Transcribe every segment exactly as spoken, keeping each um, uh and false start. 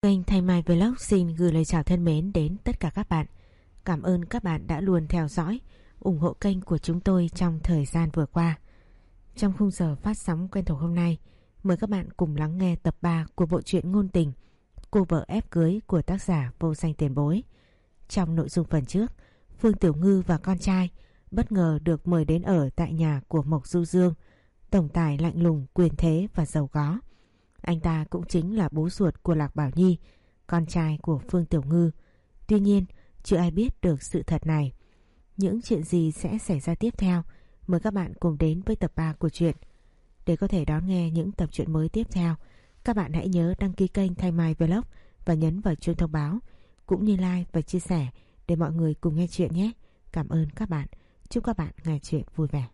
Kênh Thanh Mai Vlog xin gửi lời chào thân mến đến tất cả các bạn. Cảm ơn các bạn đã luôn theo dõi, ủng hộ kênh của chúng tôi trong thời gian vừa qua. Trong khung giờ phát sóng quen thuộc hôm nay, mời các bạn cùng lắng nghe tập ba của bộ truyện ngôn tình Cô vợ ép cưới của tác giả Vô Danh Tiền Bối. Trong nội dung phần trước, Phương Tiểu Ngư và con trai bất ngờ được mời đến ở tại nhà của Mộc Du Dương, tổng tài lạnh lùng, quyền thế và giàu có. Anh ta cũng chính là bố ruột của Lạc Bảo Nhi, con trai của Phương Tiểu Ngư. Tuy nhiên, chưa ai biết được sự thật này. Những chuyện gì sẽ xảy ra tiếp theo? Mời các bạn cùng đến với tập ba của truyện. Để có thể đón nghe những tập truyện mới tiếp theo, các bạn hãy nhớ đăng ký kênh Thanh Mai Vlog và nhấn vào chuông thông báo, cũng như like và chia sẻ để mọi người cùng nghe chuyện nhé. Cảm ơn các bạn. Chúc các bạn nghe chuyện vui vẻ.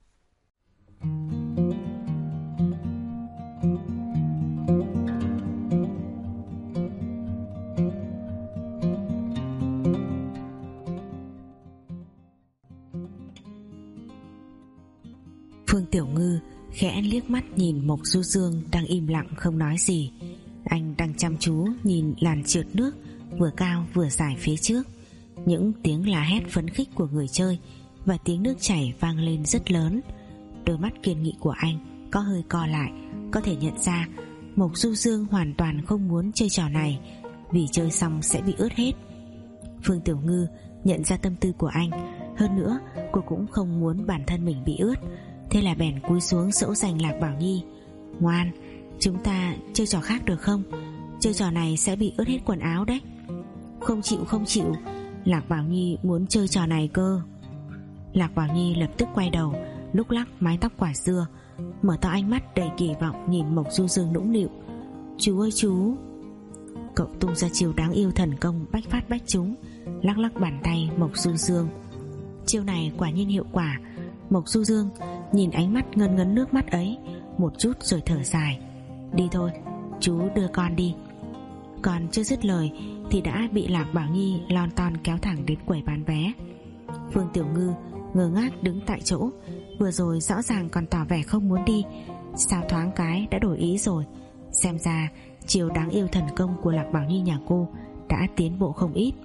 Phương Tiểu Ngư khẽ liếc mắt nhìn Mộc Du Dương đang im lặng không nói gì. Anh đang chăm chú nhìn làn trượt nước vừa cao vừa dài phía trước. Những tiếng la hét phấn khích của người chơi và tiếng nước chảy vang lên rất lớn. Đôi mắt kiên nghị của anh có hơi co lại, có thể nhận ra Mộc Du Dương hoàn toàn không muốn chơi trò này, vì chơi xong sẽ bị ướt hết. Phương Tiểu Ngư nhận ra tâm tư của anh, hơn nữa cô cũng không muốn bản thân mình bị ướt, thế là bèn cúi xuống dỗ dành Lạc Bảo Nhi. Ngoan, chúng ta chơi trò khác được không? Chơi trò này sẽ bị ướt hết quần áo đấy. Không chịu không chịu, Lạc Bảo Nhi muốn chơi trò này cơ. Lạc Bảo Nhi lập tức quay đầu, lúc lắc mái tóc quả dưa, mở to ánh mắt đầy kỳ vọng nhìn Mộc Du Dương nũng nịu. Chú ơi chú. Cậu tung ra chiêu đáng yêu thần công bách phát bách trúng, lắc lắc bàn tay Mộc Du Dương. Chiêu này quả nhiên hiệu quả. Mộc Du Dương nhìn ánh mắt ngân ngấn nước mắt ấy một chút rồi thở dài. Đi thôi, chú đưa con đi. Còn chưa dứt lời thì đã bị Lạc Bảo Nhi lon ton kéo thẳng đến quầy bán vé. Phương Tiểu Ngư ngơ ngác đứng tại chỗ, vừa rồi rõ ràng còn tỏ vẻ không muốn đi, sao thoáng cái đã đổi ý rồi. Xem ra chiều đáng yêu thần công của Lạc Bảo Nhi nhà cô đã tiến bộ không ít.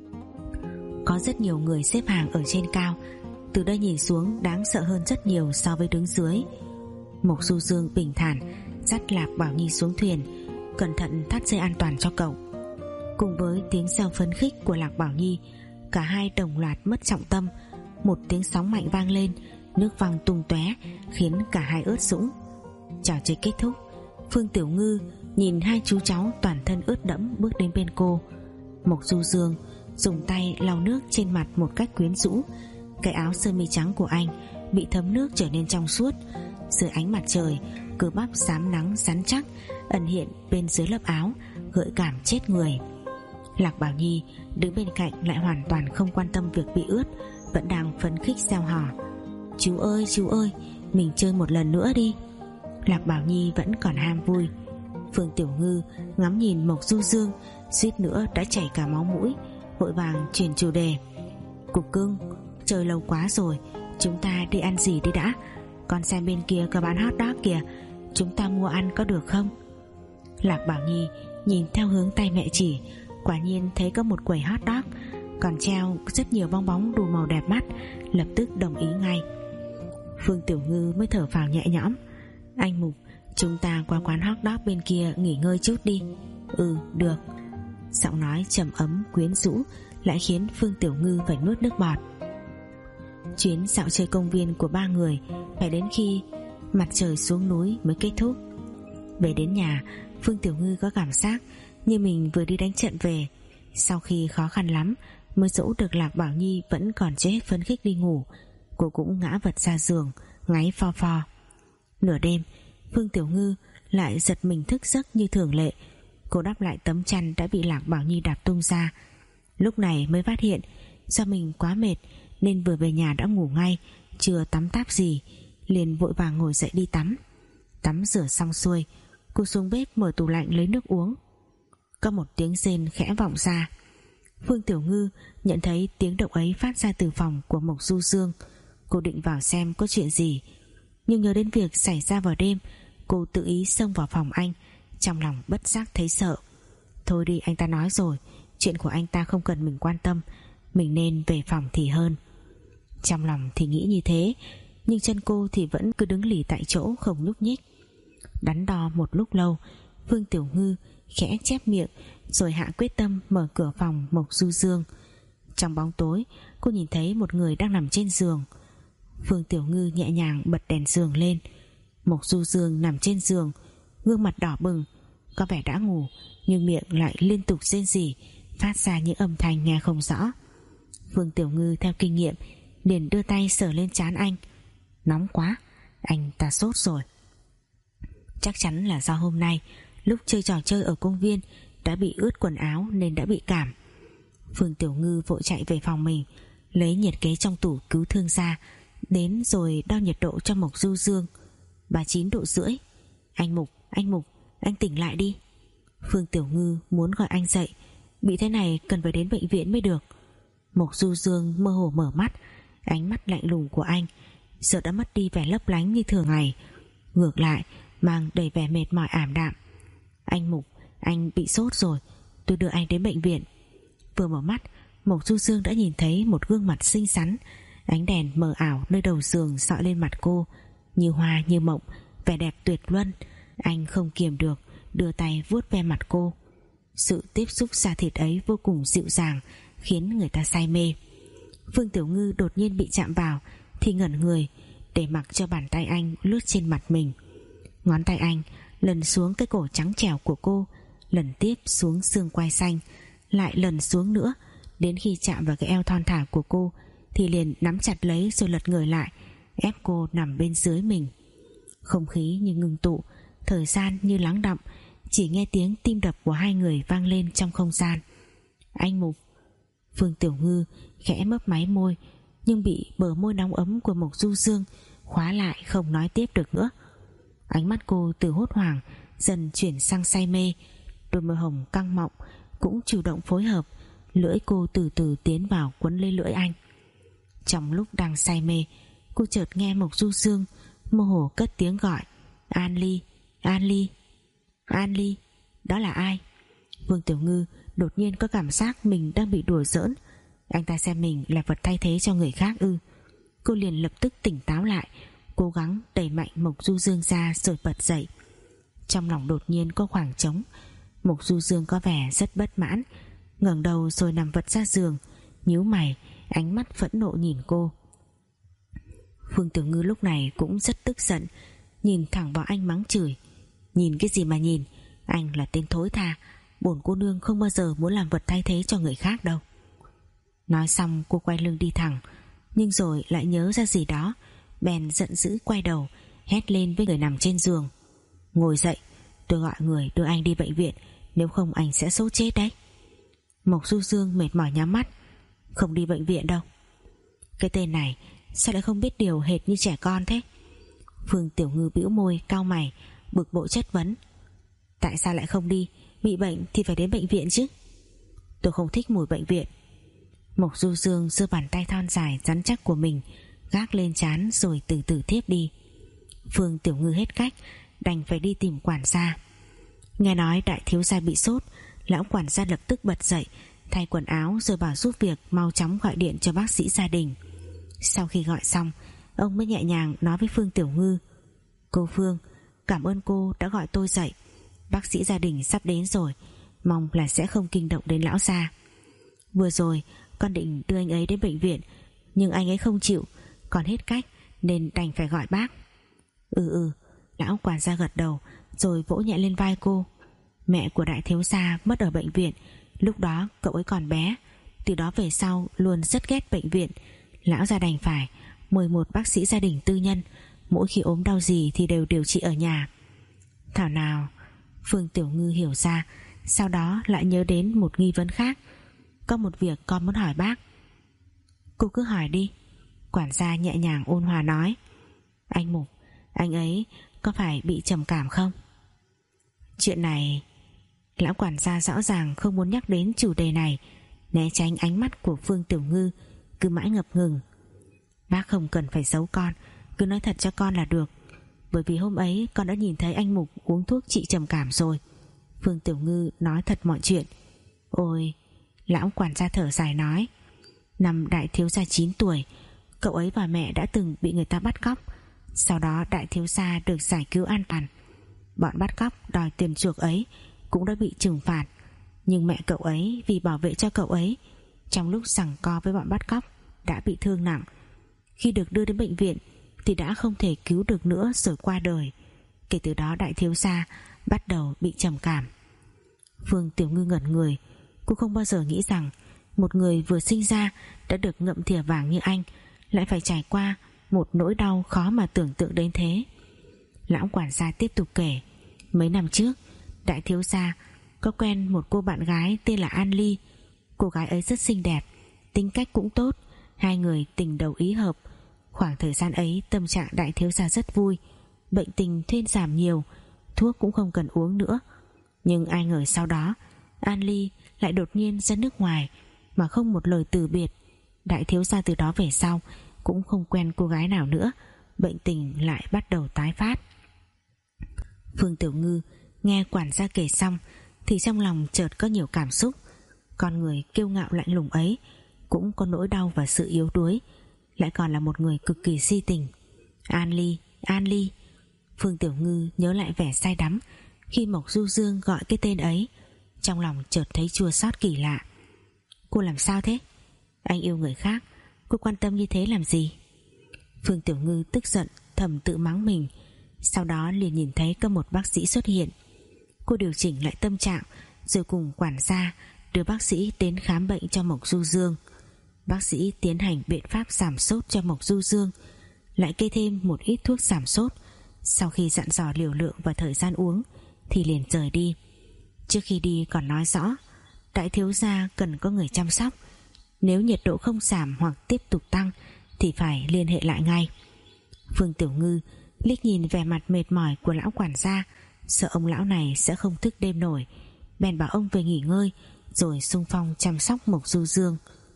Có rất nhiều người xếp hàng ở trên cao, từ đây nhìn xuống đáng sợ hơn rất nhiều so với đứng dưới. Mộc Du Dương bình thản dắt Lạc Bảo Nhi xuống thuyền, cẩn thận thắt dây an toàn cho cậu. Cùng với tiếng reo phấn khích của Lạc Bảo Nhi, cả hai đồng loạt mất trọng tâm. Một tiếng sóng mạnh vang lên, nước văng tung tóe khiến cả hai ướt sũng. Trò chơi kết thúc, Phương Tiểu Ngư nhìn hai chú cháu toàn thân ướt đẫm bước đến bên cô. Mộc Du Dương dùng tay lau nước trên mặt một cách quyến rũ. Cái áo sơ mi trắng của anh bị thấm nước trở nên trong suốt. Dưới ánh mặt trời, cơ bắp xám nắng rắn chắc ẩn hiện bên dưới lớp áo, gợi cảm chết người. Lạc Bảo Nhi đứng bên cạnh lại hoàn toàn không quan tâm việc bị ướt, vẫn đang phấn khích reo hò. Chú ơi chú ơi, mình chơi một lần nữa đi. Lạc Bảo Nhi vẫn còn ham vui. Phương Tiểu Ngư ngắm nhìn Mộc Du Dương suýt nữa đã chảy cả máu mũi, vội vàng chuyển chủ đề. Cục cưng, chơi lâu quá rồi, chúng ta đi ăn gì đi đã. Con xem bên kia có bán hot dog kìa, chúng ta mua ăn có được không? Lạc Bảo Nhi nhìn theo hướng tay mẹ chỉ, quả nhiên thấy có một quầy hot dog còn treo rất nhiều bong bóng đủ màu đẹp mắt, lập tức đồng ý ngay. Phương Tiểu Ngư mới thở phào nhẹ nhõm. Anh Mục, chúng ta qua quán hot dog bên kia nghỉ ngơi chút đi. Ừ, được. Giọng nói trầm ấm quyến rũ lại khiến Phương Tiểu Ngư phải nuốt nước bọt. Chuyến dạo chơi công viên của ba người phải đến khi mặt trời xuống núi mới kết thúc. Về đến nhà, Phương Tiểu Ngư có cảm giác như mình vừa đi đánh trận về. Sau khi khó khăn lắm mới dỗ được Lạc Bảo Nhi vẫn còn chưa hết phấn khích đi ngủ, cô cũng ngã vật ra giường ngáy pho pho. Nửa đêm, Phương Tiểu Ngư lại giật mình thức giấc như thường lệ. Cô đắp lại tấm chăn đã bị Lạc Bảo Nhi đạp tung ra. Lúc này mới phát hiện do mình quá mệt nên vừa về nhà đã ngủ ngay, chưa tắm táp gì, liền vội vàng ngồi dậy đi tắm. Tắm rửa xong xuôi, cô xuống bếp mở tủ lạnh lấy nước uống. Có một tiếng rên khẽ vọng ra. Phương Tiểu Ngư nhận thấy tiếng động ấy phát ra từ phòng của Mộc Du Dương. Cô định vào xem có chuyện gì, nhưng nhớ đến việc xảy ra vào đêm, cô tự ý xông vào phòng anh, trong lòng bất giác thấy sợ. Thôi đi, anh ta nói rồi, chuyện của anh ta không cần mình quan tâm, mình nên về phòng thì hơn. Trong lòng thì nghĩ như thế, nhưng chân cô thì vẫn cứ đứng lì tại chỗ không nhúc nhích. Đắn đo một lúc lâu, Phương Tiểu Ngư khẽ chép miệng rồi hạ quyết tâm mở cửa phòng Mộc Du Dương. Trong bóng tối, cô nhìn thấy một người đang nằm trên giường. Phương Tiểu Ngư nhẹ nhàng bật đèn giường lên. Mộc Du Dương nằm trên giường, gương mặt đỏ bừng, có vẻ đã ngủ, nhưng miệng lại liên tục rên rỉ, phát ra những âm thanh nghe không rõ. Phương Tiểu Ngư theo kinh nghiệm liền đưa tay sờ lên trán anh. Nóng quá, anh ta sốt rồi. Chắc chắn là do hôm nay lúc chơi trò chơi ở công viên đã bị ướt quần áo nên đã bị cảm. Phương Tiểu Ngư vội chạy về phòng mình, lấy nhiệt kế trong tủ cứu thương ra, đến rồi đo nhiệt độ cho Mộc Du Dương. Ba mươi chín độ rưỡi. Anh Mục, anh Mục, anh tỉnh lại đi. Phương Tiểu Ngư muốn gọi anh dậy, bị thế này cần phải đến bệnh viện mới được. Mộc Du Dương mơ hồ mở mắt, ánh mắt lạnh lùng của anh giờ đã mất đi vẻ lấp lánh như thường ngày, ngược lại mang đầy vẻ mệt mỏi ảm đạm. Anh Mục, anh bị sốt rồi, tôi đưa anh đến bệnh viện. Vừa mở mắt, Mộc Du Dương đã nhìn thấy một gương mặt xinh xắn, ánh đèn mờ ảo nơi đầu giường sọi lên mặt cô, như hoa như mộng, vẻ đẹp tuyệt luân. Anh không kiềm được, đưa tay vuốt ve mặt cô. Sự tiếp xúc da thịt ấy vô cùng dịu dàng, khiến người ta say mê. Phương Tiểu Ngư đột nhiên bị chạm vào thì ngẩn người, để mặc cho bàn tay anh lướt trên mặt mình. Ngón tay anh lần xuống cái cổ trắng trẻo của cô, lần tiếp xuống xương quai xanh, lại lần xuống nữa, đến khi chạm vào cái eo thon thả của cô thì liền nắm chặt lấy rồi lật người lại, ép cô nằm bên dưới mình. Không khí như ngừng tụ, thời gian như lắng đọng, chỉ nghe tiếng tim đập của hai người vang lên trong không gian. Anh Mục. Phương Tiểu Ngư khẽ mấp máy môi, nhưng bị bờ môi nóng ấm của Mộc Du Dương khóa lại, không nói tiếp được nữa. Ánh mắt cô từ hốt hoảng dần chuyển sang say mê, đôi môi hồng căng mọng cũng chủ động phối hợp, lưỡi cô từ từ tiến vào quấn lấy lưỡi anh. Trong lúc đang say mê, cô chợt nghe Mộc Du Dương mơ hồ cất tiếng gọi: An Ly, An Ly, An Ly. Đó là ai? Vương Tiểu Ngư đột nhiên có cảm giác mình đang bị đùa giỡn. Anh ta xem mình là vật thay thế cho người khác ư? Cô liền lập tức tỉnh táo lại, cố gắng đẩy mạnh Mộc Du Dương ra rồi bật dậy. Trong lòng đột nhiên có khoảng trống. Mộc Du Dương có vẻ rất bất mãn, ngẩng đầu rồi nằm vật ra giường, nhíu mày, ánh mắt phẫn nộ nhìn cô. Phương Tiểu Ngư lúc này cũng rất tức giận, nhìn thẳng vào anh mắng chửi: Nhìn cái gì mà nhìn, anh là tên thối tha, bổn cô nương không bao giờ muốn làm vật thay thế cho người khác đâu. Nói xong cô quay lưng đi thẳng, nhưng rồi lại nhớ ra gì đó, bèn giận dữ quay đầu hét lên với người nằm trên giường: Ngồi dậy, tôi gọi người đưa anh đi bệnh viện, nếu không anh sẽ sốt chết đấy. Mộc Du Dương mệt mỏi nhắm mắt: Không đi bệnh viện đâu. Cái tên này sao lại không biết điều, hệt như trẻ con thế? Phương Tiểu Ngư bĩu môi cau mày, bực bội chất vấn: Tại sao lại không đi? Bị bệnh thì phải đến bệnh viện chứ. Tôi không thích mùi bệnh viện. Mộc Du Dương giơ bàn tay thon dài rắn chắc của mình gác lên trán rồi từ từ thiếp đi. Phương Tiểu Ngư hết cách, đành phải đi tìm quản gia. Nghe nói đại thiếu gia bị sốt, lão quản gia lập tức bật dậy, thay quần áo rồi bảo giúp việc mau chóng gọi điện cho bác sĩ gia đình. Sau khi gọi xong, ông mới nhẹ nhàng nói với Phương Tiểu Ngư: Cô Phương, cảm ơn cô đã gọi tôi dậy. Bác sĩ gia đình sắp đến rồi, mong là sẽ không kinh động đến lão gia. Vừa rồi con định đưa anh ấy đến bệnh viện, nhưng anh ấy không chịu, còn hết cách nên đành phải gọi bác. Ừ ừ, lão quản gia gật đầu rồi vỗ nhẹ lên vai cô. Mẹ của đại thiếu gia mất ở bệnh viện, lúc đó cậu ấy còn bé, từ đó về sau luôn rất ghét bệnh viện. Lão gia đành phải mời một bác sĩ gia đình tư nhân, mỗi khi ốm đau gì thì đều điều trị ở nhà. Thảo nào. Phương Tiểu Ngư hiểu ra, sau đó lại nhớ đến một nghi vấn khác. Có một việc con muốn hỏi bác. Cô cứ hỏi đi. Quản gia nhẹ nhàng ôn hòa nói: Anh Mục, anh ấy có phải bị trầm cảm không? Chuyện này... Lão quản gia rõ ràng không muốn nhắc đến chủ đề này, né tránh ánh mắt của Phương Tiểu Ngư, cứ mãi ngập ngừng. Bác không cần phải giấu con, cứ nói thật cho con là được. Bởi vì hôm ấy con đã nhìn thấy anh Mục uống thuốc trị trầm cảm rồi. Phương Tiểu Ngư nói thật mọi chuyện. Ôi, lão quản gia thở dài nói, năm đại thiếu gia chín tuổi, cậu ấy và mẹ đã từng bị người ta bắt cóc. Sau đó đại thiếu gia được giải cứu an toàn. Bọn bắt cóc đòi tiền chuộc ấy cũng đã bị trừng phạt, nhưng mẹ cậu ấy vì bảo vệ cho cậu ấy, trong lúc giằng co với bọn bắt cóc đã bị thương nặng. Khi được đưa đến bệnh viện thì đã không thể cứu được nữa rồi qua đời. Kể từ đó đại thiếu gia bắt đầu bị trầm cảm. Phương Tiểu Ngư ngẩn người. Cô không bao giờ nghĩ rằng một người vừa sinh ra đã được ngậm thìa vàng như anh lại phải trải qua một nỗi đau khó mà tưởng tượng đến thế. Lão quản gia tiếp tục kể, mấy năm trước đại thiếu gia có quen một cô bạn gái tên là An Ly. Cô gái ấy rất xinh đẹp, tính cách cũng tốt, hai người tình đầu ý hợp. Khoảng thời gian ấy tâm trạng đại thiếu gia rất vui, bệnh tình thuyên giảm nhiều, thuốc cũng không cần uống nữa. Nhưng ai ngờ sau đó An Ly lại đột nhiên ra nước ngoài mà không một lời từ biệt. Đại thiếu gia từ đó về sau cũng không quen cô gái nào nữa, bệnh tình lại bắt đầu tái phát. Phương Tiểu Ngư nghe quản gia kể xong thì trong lòng chợt có nhiều cảm xúc. Con người kiêu ngạo lạnh lùng ấy cũng có nỗi đau và sự yếu đuối, lại còn là một người cực kỳ si tình. An Ly, An Ly. Phương Tiểu Ngư nhớ lại vẻ say đắm khi Mộc Du Dương gọi cái tên ấy, trong lòng chợt thấy chua xót kỳ lạ. Cô làm sao thế? Anh yêu người khác, cô quan tâm như thế làm gì? Phương Tiểu Ngư tức giận thầm tự mắng mình. Sau đó liền nhìn thấy có một bác sĩ xuất hiện. Cô điều chỉnh lại tâm trạng rồi cùng quản gia đưa bác sĩ đến khám bệnh cho Mộc Du Dương. Bác sĩ tiến hành biện pháp giảm sốt cho Mộc Du Dương, lại kê thêm một ít thuốc giảm sốt. Sau khi dặn dò liều lượng và thời gian uống thì liền rời đi. Trước khi đi còn nói rõ đại thiếu gia cần có người chăm sóc, nếu nhiệt độ không giảm hoặc tiếp tục tăng thì phải liên hệ lại ngay. Phương Tiểu Ngư liếc nhìn vẻ mặt mệt mỏi của lão quản gia, sợ ông lão này sẽ không thức đêm nổi, bèn bảo ông về nghỉ ngơi rồi xung phong chăm sóc Mộc Du Dương.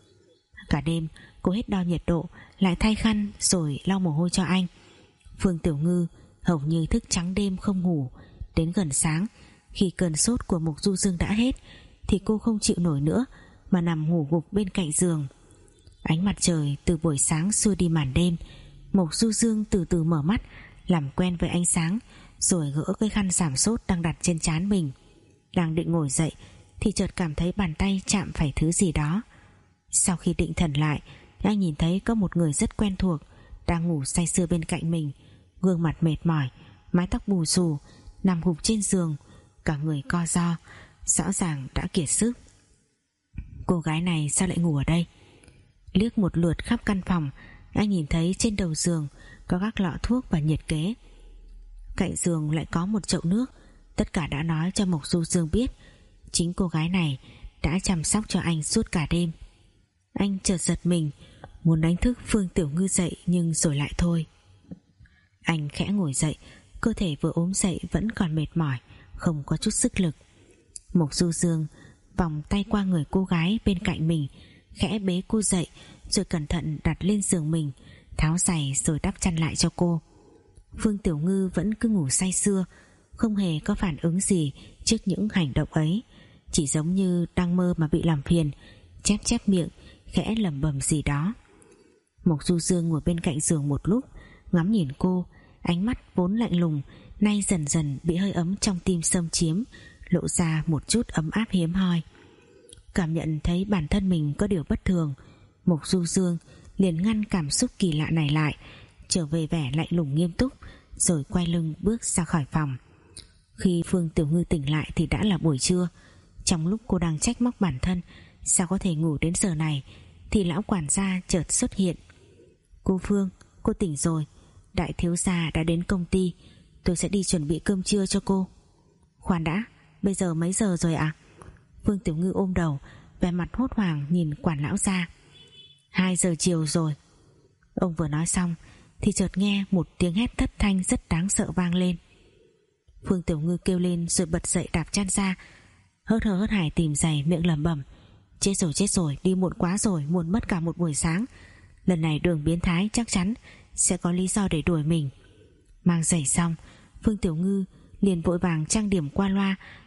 Cả đêm cô hết đo nhiệt độ, lại thay khăn rồi lau mồ hôi cho anh. Phương Tiểu Ngư hầu như thức trắng đêm không ngủ. Đến gần sáng, khi cơn sốt của Mộc Du Dương đã hết thì cô không chịu nổi nữa mà nằm ngủ gục bên cạnh giường. Ánh mặt trời từ buổi sáng xua đi màn đêm. Mộc Du Dương từ từ mở mắt, làm quen với ánh sáng, rồi gỡ cái khăn giảm sốt đang đặt trên trán mình. Đang định ngồi dậy thì chợt cảm thấy bàn tay chạm phải thứ gì đó. Sau khi định thần lại, anh nhìn thấy có một người rất quen thuộc đang ngủ say sưa bên cạnh mình, gương mặt mệt mỏi, mái tóc bù xù, nằm gục trên giường, cả người co ro, rõ ràng đã kiệt sức. Cô gái này sao lại ngủ ở đây? Liếc một lượt khắp căn phòng, anh nhìn thấy trên đầu giường có các lọ thuốc và nhiệt kế. Cạnh giường lại có một chậu nước. Tất cả đã nói cho Mộc Du Dương biết chính cô gái này đã chăm sóc cho anh suốt cả đêm. Anh chợt giật mình, muốn đánh thức Phương Tiểu Ngư dậy nhưng rồi lại thôi. Anh khẽ ngồi dậy, cơ thể vừa ốm dậy vẫn còn mệt mỏi, không có chút sức lực. Mộc Du Dương vòng tay qua người cô gái bên cạnh mình, khẽ bế cô dậy rồi cẩn thận đặt lên giường mình, tháo giày rồi đắp chăn lại cho cô. Phương Tiểu Ngư vẫn cứ ngủ say sưa, không hề có phản ứng gì trước những hành động ấy, chỉ giống như đang mơ mà bị làm phiền, chép chép miệng khẽ lẩm bẩm gì đó. Mộc Du Dương ngồi bên cạnh giường một lúc, ngắm nhìn cô, ánh mắt vốn lạnh lùng nay dần dần bị hơi ấm trong tim xâm chiếm, lộ ra một chút ấm áp hiếm hoi. Cảm nhận thấy bản thân mình có điều bất thường, Mộc Du Dương liền ngăn cảm xúc kỳ lạ này lại, trở về vẻ lạnh lùng nghiêm túc, rồi quay lưng bước ra khỏi phòng. Khi Phương Tiểu Ngư tỉnh lại thì đã là buổi trưa. Trong lúc cô đang trách móc bản thân sao có thể ngủ đến giờ này thì lão quản gia chợt xuất hiện. Cô Phương, cô tỉnh rồi, đại thiếu gia đã đến công ty, tôi sẽ đi chuẩn bị cơm trưa cho cô. Khoan đã, bây giờ mấy giờ rồi ạ? À? Phương Tiểu Ngư ôm đầu, vẻ mặt hốt hoảng nhìn quản lão gia. Hai giờ chiều rồi. Ông vừa nói xong thì chợt nghe một tiếng hét thất thanh rất đáng sợ vang lên. Phương Tiểu Ngư kêu lên rồi bật dậy đạp chăn ra, hớt hở hớt hải tìm giày, miệng lẩm bẩm: chết rồi chết rồi, đi muộn quá rồi, muộn mất cả một buổi sáng. Lần này Đường biến thái chắc chắn sẽ có lý do để đuổi mình. Mang giày xong, Phương Tiểu Ngư liền vội vàng trang điểm qua loa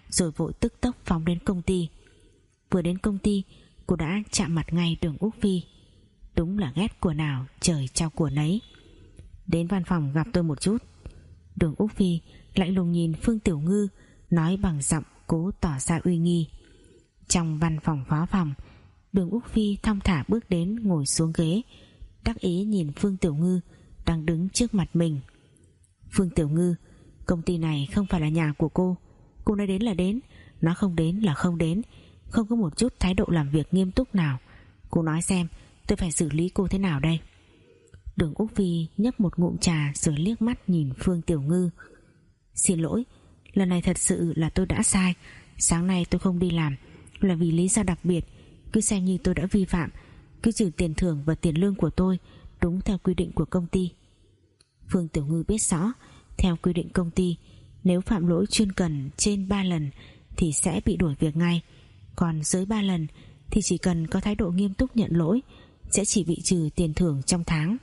rồi vội tức tốc phóng đến công ty. Vừa đến công ty, cô đã chạm mặt ngay Đường Úc Phi. Đúng là ghét của nào trời trao của nấy. Đến văn phòng gặp tôi một chút. Đường Úc Phi lạnh lùng nhìn Phương Tiểu Ngư, nói bằng giọng cố tỏ ra uy nghi. Trong văn phòng phó phòng, Đường Úc Phi thong thả bước đến ngồi xuống ghế, đắc ý nhìn Phương Tiểu Ngư đang đứng trước mặt mình. Phương Tiểu Ngư, công ty này không phải là nhà của cô. Cô nói đến là đến, nói không đến là không đến, không có một chút thái độ làm việc nghiêm túc nào. Cô nói xem tôi phải xử lý cô thế nào đây? Đường Úc Phi nhấp một ngụm trà rồi liếc mắt nhìn Phương Tiểu Ngư. Xin lỗi, lần này thật sự là tôi đã sai. Sáng nay tôi không đi làm là vì lý do đặc biệt. Cứ xem như tôi đã vi phạm, cứ trừ tiền thưởng và tiền lương của tôi đúng theo quy định của công ty. Phương Tiểu Ngư biết rõ, theo quy định công ty, nếu phạm lỗi chuyên cần trên ba lần thì sẽ bị đuổi việc ngay, còn dưới ba lần thì chỉ cần có thái độ nghiêm túc nhận lỗi sẽ chỉ bị trừ tiền thưởng trong tháng.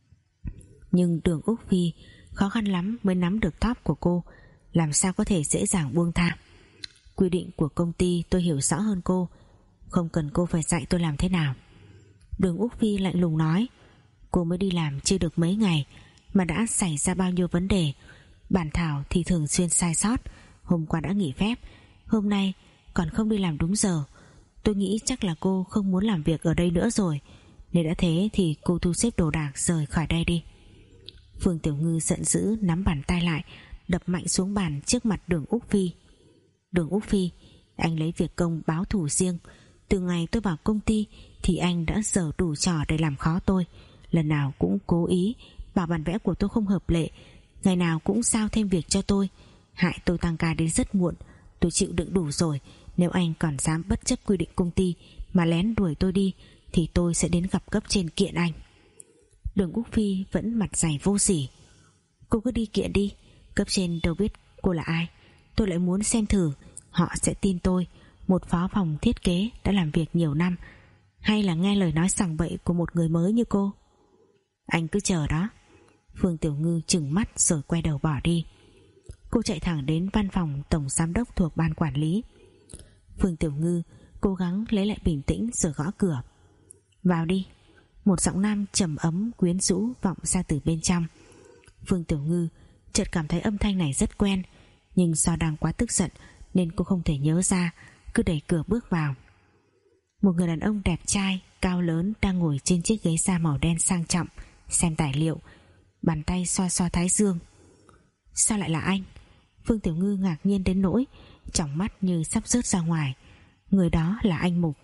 Nhưng Đường Úc Phi khó khăn lắm mới nắm được top của cô, làm sao có thể dễ dàng buông tha. Quy định của công ty tôi hiểu rõ hơn cô, không cần cô phải dạy tôi làm thế nào. Đường Úc Phi lạnh lùng nói. Cô mới đi làm chưa được mấy ngày mà đã xảy ra bao nhiêu vấn đề. Bản thảo thì thường xuyên sai sót, hôm qua đã nghỉ phép, hôm nay còn không đi làm đúng giờ. Tôi nghĩ chắc là cô không muốn làm việc ở đây nữa rồi. Nếu đã thế thì cô thu xếp đồ đạc rời khỏi đây đi. Phương Tiểu Ngư giận dữ nắm bàn tay lại, đập mạnh xuống bàn trước mặt Đường Úc Phi. Đường Úc Phi, anh lấy việc công báo thù riêng. Từ ngày tôi vào công ty thì anh đã giở đủ trò để làm khó tôi. Lần nào cũng cố ý bảo bản vẽ của tôi không hợp lệ, ngày nào cũng giao thêm việc cho tôi, hại tôi tăng ca đến rất muộn. Tôi chịu đựng đủ rồi. Nếu anh còn dám bất chấp quy định công ty mà lén đuổi tôi đi thì tôi sẽ đến gặp cấp trên kiện anh. Đường Úc Phi vẫn mặt dày vô sỉ. Cô cứ đi kiện đi, cấp trên đâu biết cô là ai. Tôi lại muốn xem thử họ sẽ tin tôi, một phó phòng thiết kế đã làm việc nhiều năm, hay là nghe lời nói sằng bậy của một người mới như cô. Anh cứ chờ đó. Phương Tiểu Ngư trừng mắt rồi quay đầu bỏ đi. Cô chạy thẳng đến văn phòng tổng giám đốc thuộc ban quản lý. Phương Tiểu Ngư cố gắng lấy lại bình tĩnh rồi gõ cửa. Vào đi. Một giọng nam trầm ấm quyến rũ vọng ra từ bên trong. Phương Tiểu Ngư chợt cảm thấy âm thanh này rất quen, nhưng do đang quá tức giận nên cô không thể nhớ ra, cứ đẩy cửa bước vào. Một người đàn ông đẹp trai cao lớn đang ngồi trên chiếc ghế da màu đen sang trọng xem tài liệu, bàn tay xoa xoa thái dương. Sao lại là anh? Phương Tiểu Ngư ngạc nhiên đến nỗi tròng mắt như sắp rớt ra ngoài. Người đó là anh Mục.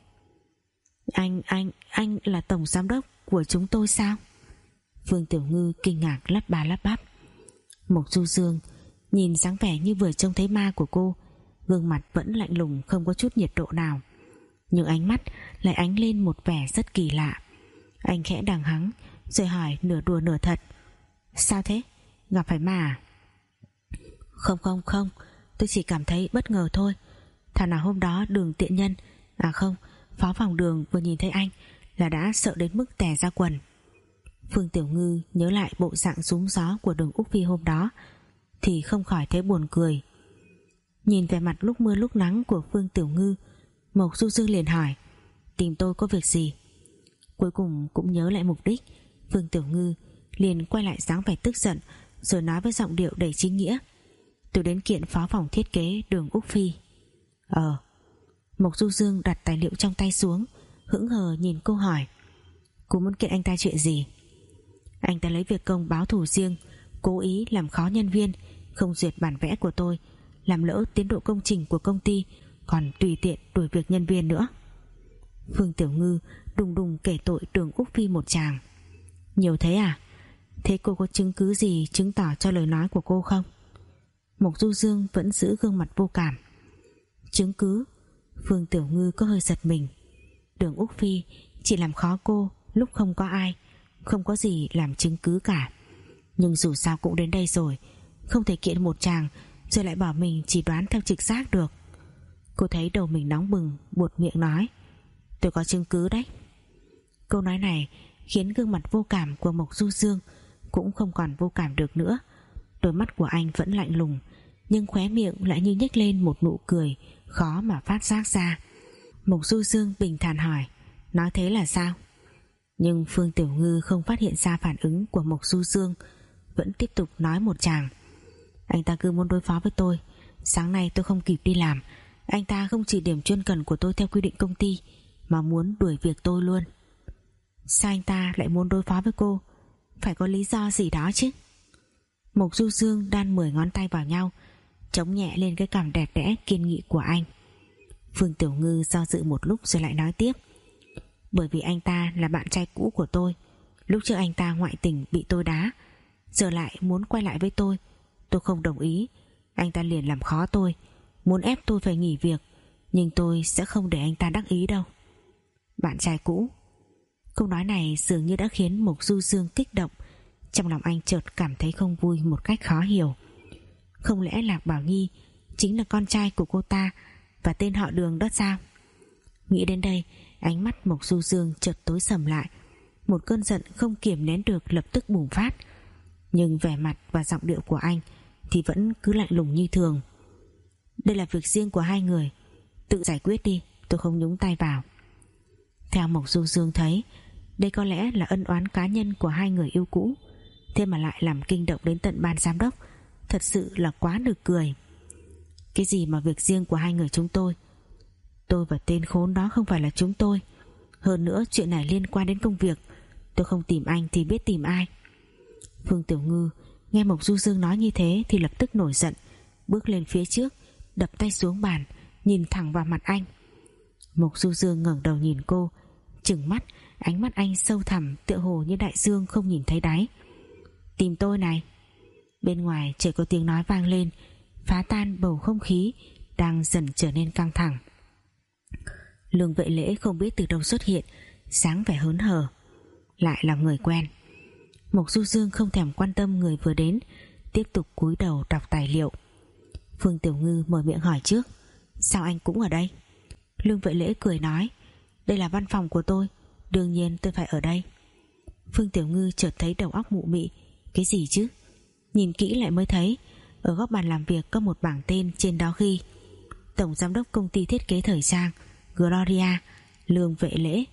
Anh, anh, anh là tổng giám đốc của chúng tôi sao? Phương Tiểu Ngư kinh ngạc lắp ba lắp bắp. Mục Du Dương nhìn dáng vẻ như vừa trông thấy ma của cô, gương mặt vẫn lạnh lùng không có chút nhiệt độ nào, nhưng ánh mắt lại ánh lên một vẻ rất kỳ lạ. Anh khẽ đằng hắng rồi hỏi nửa đùa nửa thật. Sao thế? Gặp phải ma à? Không không không, tôi chỉ cảm thấy bất ngờ thôi. Thảo nào hôm đó Đường tiện nhân, à không, phó phòng Đường vừa nhìn thấy anh là đã sợ đến mức tè ra quần. Phương Tiểu Ngư nhớ lại bộ dạng rúm gió của Đường Úc Phi hôm đó thì không khỏi thấy buồn cười. Nhìn vẻ mặt lúc mưa lúc nắng của Phương Tiểu Ngư, Mộc Du Dương liền hỏi, tìm tôi có việc gì? Cuối cùng cũng nhớ lại mục đích, Phương Tiểu Ngư liền quay lại dáng vẻ tức giận rồi nói với giọng điệu đầy chính nghĩa, tôi đến kiện phó phòng thiết kế Đường Úc Phi. Ờ. Mộc Du Dương đặt tài liệu trong tay xuống, hững hờ nhìn cô hỏi, cô muốn kiện anh ta chuyện gì? Anh ta lấy việc công báo thù riêng, cố ý làm khó nhân viên, không duyệt bản vẽ của tôi, làm lỡ tiến độ công trình của công ty, còn tùy tiện đuổi việc nhân viên nữa. Phương Tiểu Ngư đùng đùng kể tội Đường Úc Phi một tràng. Nhiều thế à? Thế cô có chứng cứ gì chứng tỏ cho lời nói của cô không? Mộc Du Dương vẫn giữ gương mặt vô cảm. Chứng cứ? Phương Tiểu Ngư có hơi giật mình. Đường Úc Phi chỉ làm khó cô lúc không có ai, không có gì làm chứng cứ cả. Nhưng dù sao cũng đến đây rồi, không thể kiện một chàng rồi lại bảo mình chỉ đoán theo trực giác được. Cô thấy đầu mình nóng bừng, buột miệng nói, tôi có chứng cứ đấy. Câu nói này khiến gương mặt vô cảm của Mộc Du Dương cũng không còn vô cảm được nữa. Đôi mắt của anh vẫn lạnh lùng, nhưng khóe miệng lại như nhếch lên một nụ cười khó mà phát giác ra. Mộc Du Dương bình thản hỏi: nói thế là sao? Nhưng Phương Tiểu Ngư không phát hiện ra phản ứng của Mộc Du Dương, vẫn tiếp tục nói một tràng: anh ta cứ muốn đối phó với tôi. Sáng nay tôi không kịp đi làm, anh ta không chỉ điểm chuyên cần của tôi theo quy định công ty, mà muốn đuổi việc tôi luôn. Sao anh ta lại muốn đối phó với cô? Phải có lý do gì đó chứ. Mộc Du Dương đan mười ngón tay vào nhau, chống nhẹ lên cái cằm đẹp đẽ kiên nghị của anh. Phương Tiểu Ngư do dự một lúc rồi lại nói tiếp: bởi vì anh ta là bạn trai cũ của tôi. Lúc trước anh ta ngoại tình bị tôi đá, giờ lại muốn quay lại với tôi. Tôi không đồng ý. Anh ta liền làm khó tôi, muốn ép tôi phải nghỉ việc. Nhưng tôi sẽ không để anh ta đắc ý đâu. Bạn trai cũ. Câu nói này dường như đã khiến Mộc Du Dương kích động. Trong lòng anh chợt cảm thấy không vui một cách khó hiểu. Không lẽ Lạc Bảo Nhi chính là con trai của cô ta và tên họ Đường đó sao? Nghĩ đến đây, ánh mắt Mộc Du Dương chợt tối sầm lại. Một cơn giận không kiềm nén được lập tức bùng phát. Nhưng vẻ mặt và giọng điệu của anh thì vẫn cứ lạnh lùng như thường. Đây là việc riêng của hai người, tự giải quyết đi, tôi không nhúng tay vào. Theo Mộc Du Dương thấy, đây có lẽ là ân oán cá nhân của hai người yêu cũ, thế mà lại làm kinh động đến tận ban giám đốc. Thật sự là quá nực cười. Cái gì mà việc riêng của hai người chúng tôi? Tôi và tên khốn đó không phải là chúng tôi. Hơn nữa chuyện này liên quan đến công việc, tôi không tìm anh thì biết tìm ai. Phương Tiểu Ngư nghe Mộc Du Dương nói như thế thì lập tức nổi giận, bước lên phía trước, đập tay xuống bàn, nhìn thẳng vào mặt anh. Mộc Du Dương ngẩng đầu nhìn cô, trừng mắt, ánh mắt anh sâu thẳm tựa hồ như đại dương không nhìn thấy đáy. Tìm tôi này. Bên ngoài chợt có tiếng nói vang lên, phá tan bầu không khí đang dần trở nên căng thẳng. Lương Vệ Lễ không biết từ đâu xuất hiện, sáng vẻ hớn hở. Lại là người quen. Mộc Du Dương không thèm quan tâm người vừa đến, tiếp tục cúi đầu đọc tài liệu. Phương Tiểu Ngư mở miệng hỏi trước: sao anh cũng ở đây? Lương Vệ Lễ cười nói: đây là văn phòng của tôi, đương nhiên tôi phải ở đây. Phương Tiểu Ngư chợt thấy đầu óc mụ mị. Cái gì chứ? Nhìn kỹ lại mới thấy ở góc bàn làm việc có một bảng tên, trên đó ghi: Tổng giám đốc công ty thiết kế thời trang Gloria, Lương Vệ Lễ.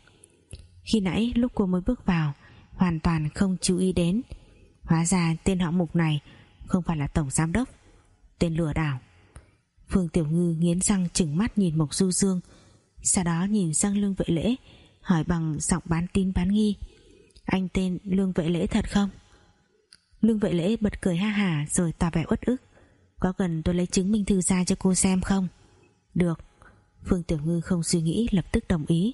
Khi nãy lúc cô mới bước vào, hoàn toàn không chú ý đến. Hóa ra tên họ Mục này không phải là tổng giám đốc, tên lừa đảo. Phương Tiểu Ngư nghiến răng trừng mắt nhìn Mộc Du Dương, sau đó nhìn sang Lương Vệ Lễ, hỏi bằng giọng bán tín bán nghi: anh tên Lương Vệ Lễ thật không? Lương Vệ Lễ bật cười ha hả rồi tỏ vẻ uất ức: có cần tôi lấy chứng minh thư ra cho cô xem không? Được. Phương Tiểu Ngư không suy nghĩ lập tức đồng ý.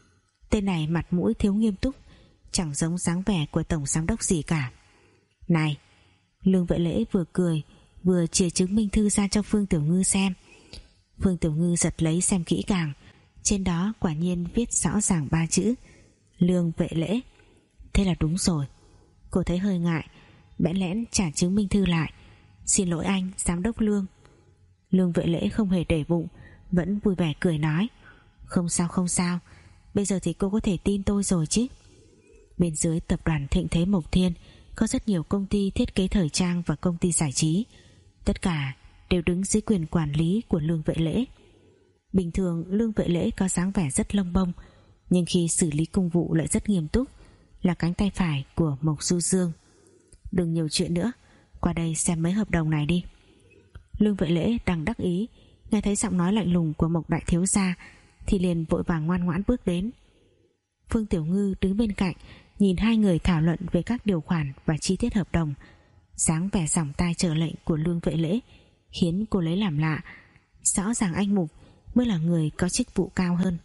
Tên này mặt mũi thiếu nghiêm túc, chẳng giống dáng vẻ của tổng giám đốc gì cả. Này! Lương Vệ Lễ vừa cười vừa chìa chứng minh thư ra cho Phương Tiểu Ngư xem. Phương Tiểu Ngư giật lấy xem kỹ càng, trên đó quả nhiên viết rõ ràng ba chữ: Lương Vệ Lễ. Thế là đúng rồi. Cô thấy hơi ngại, bẽn lẽn trả chứng minh thư lại: xin lỗi anh, giám đốc Lương. Lương Vệ Lễ không hề để bụng, vẫn vui vẻ cười nói: không sao không sao, bây giờ thì cô có thể tin tôi rồi chứ. Bên dưới tập đoàn Thịnh Thế Mộc Thiên có rất nhiều công ty thiết kế thời trang và công ty giải trí, tất cả đều đứng dưới quyền quản lý của Lương Vệ Lễ. Bình thường Lương Vệ Lễ có dáng vẻ rất lông bông, nhưng khi xử lý công vụ lại rất nghiêm túc, là cánh tay phải của Mộc Du Dương. Đừng nhiều chuyện nữa, qua đây xem mấy hợp đồng này đi. Lương Vệ Lễ đang đắc ý, nghe thấy giọng nói lạnh lùng của Mộc đại thiếu gia thì liền vội vàng ngoan ngoãn bước đến. Phương Tiểu Ngư đứng bên cạnh nhìn hai người thảo luận về các điều khoản và chi tiết hợp đồng. Dáng vẻ sòng tai chờ lệnh của Lương Vệ Lễ khiến cô lấy làm lạ. Rõ ràng anh Mục mới là người có chức vụ cao hơn,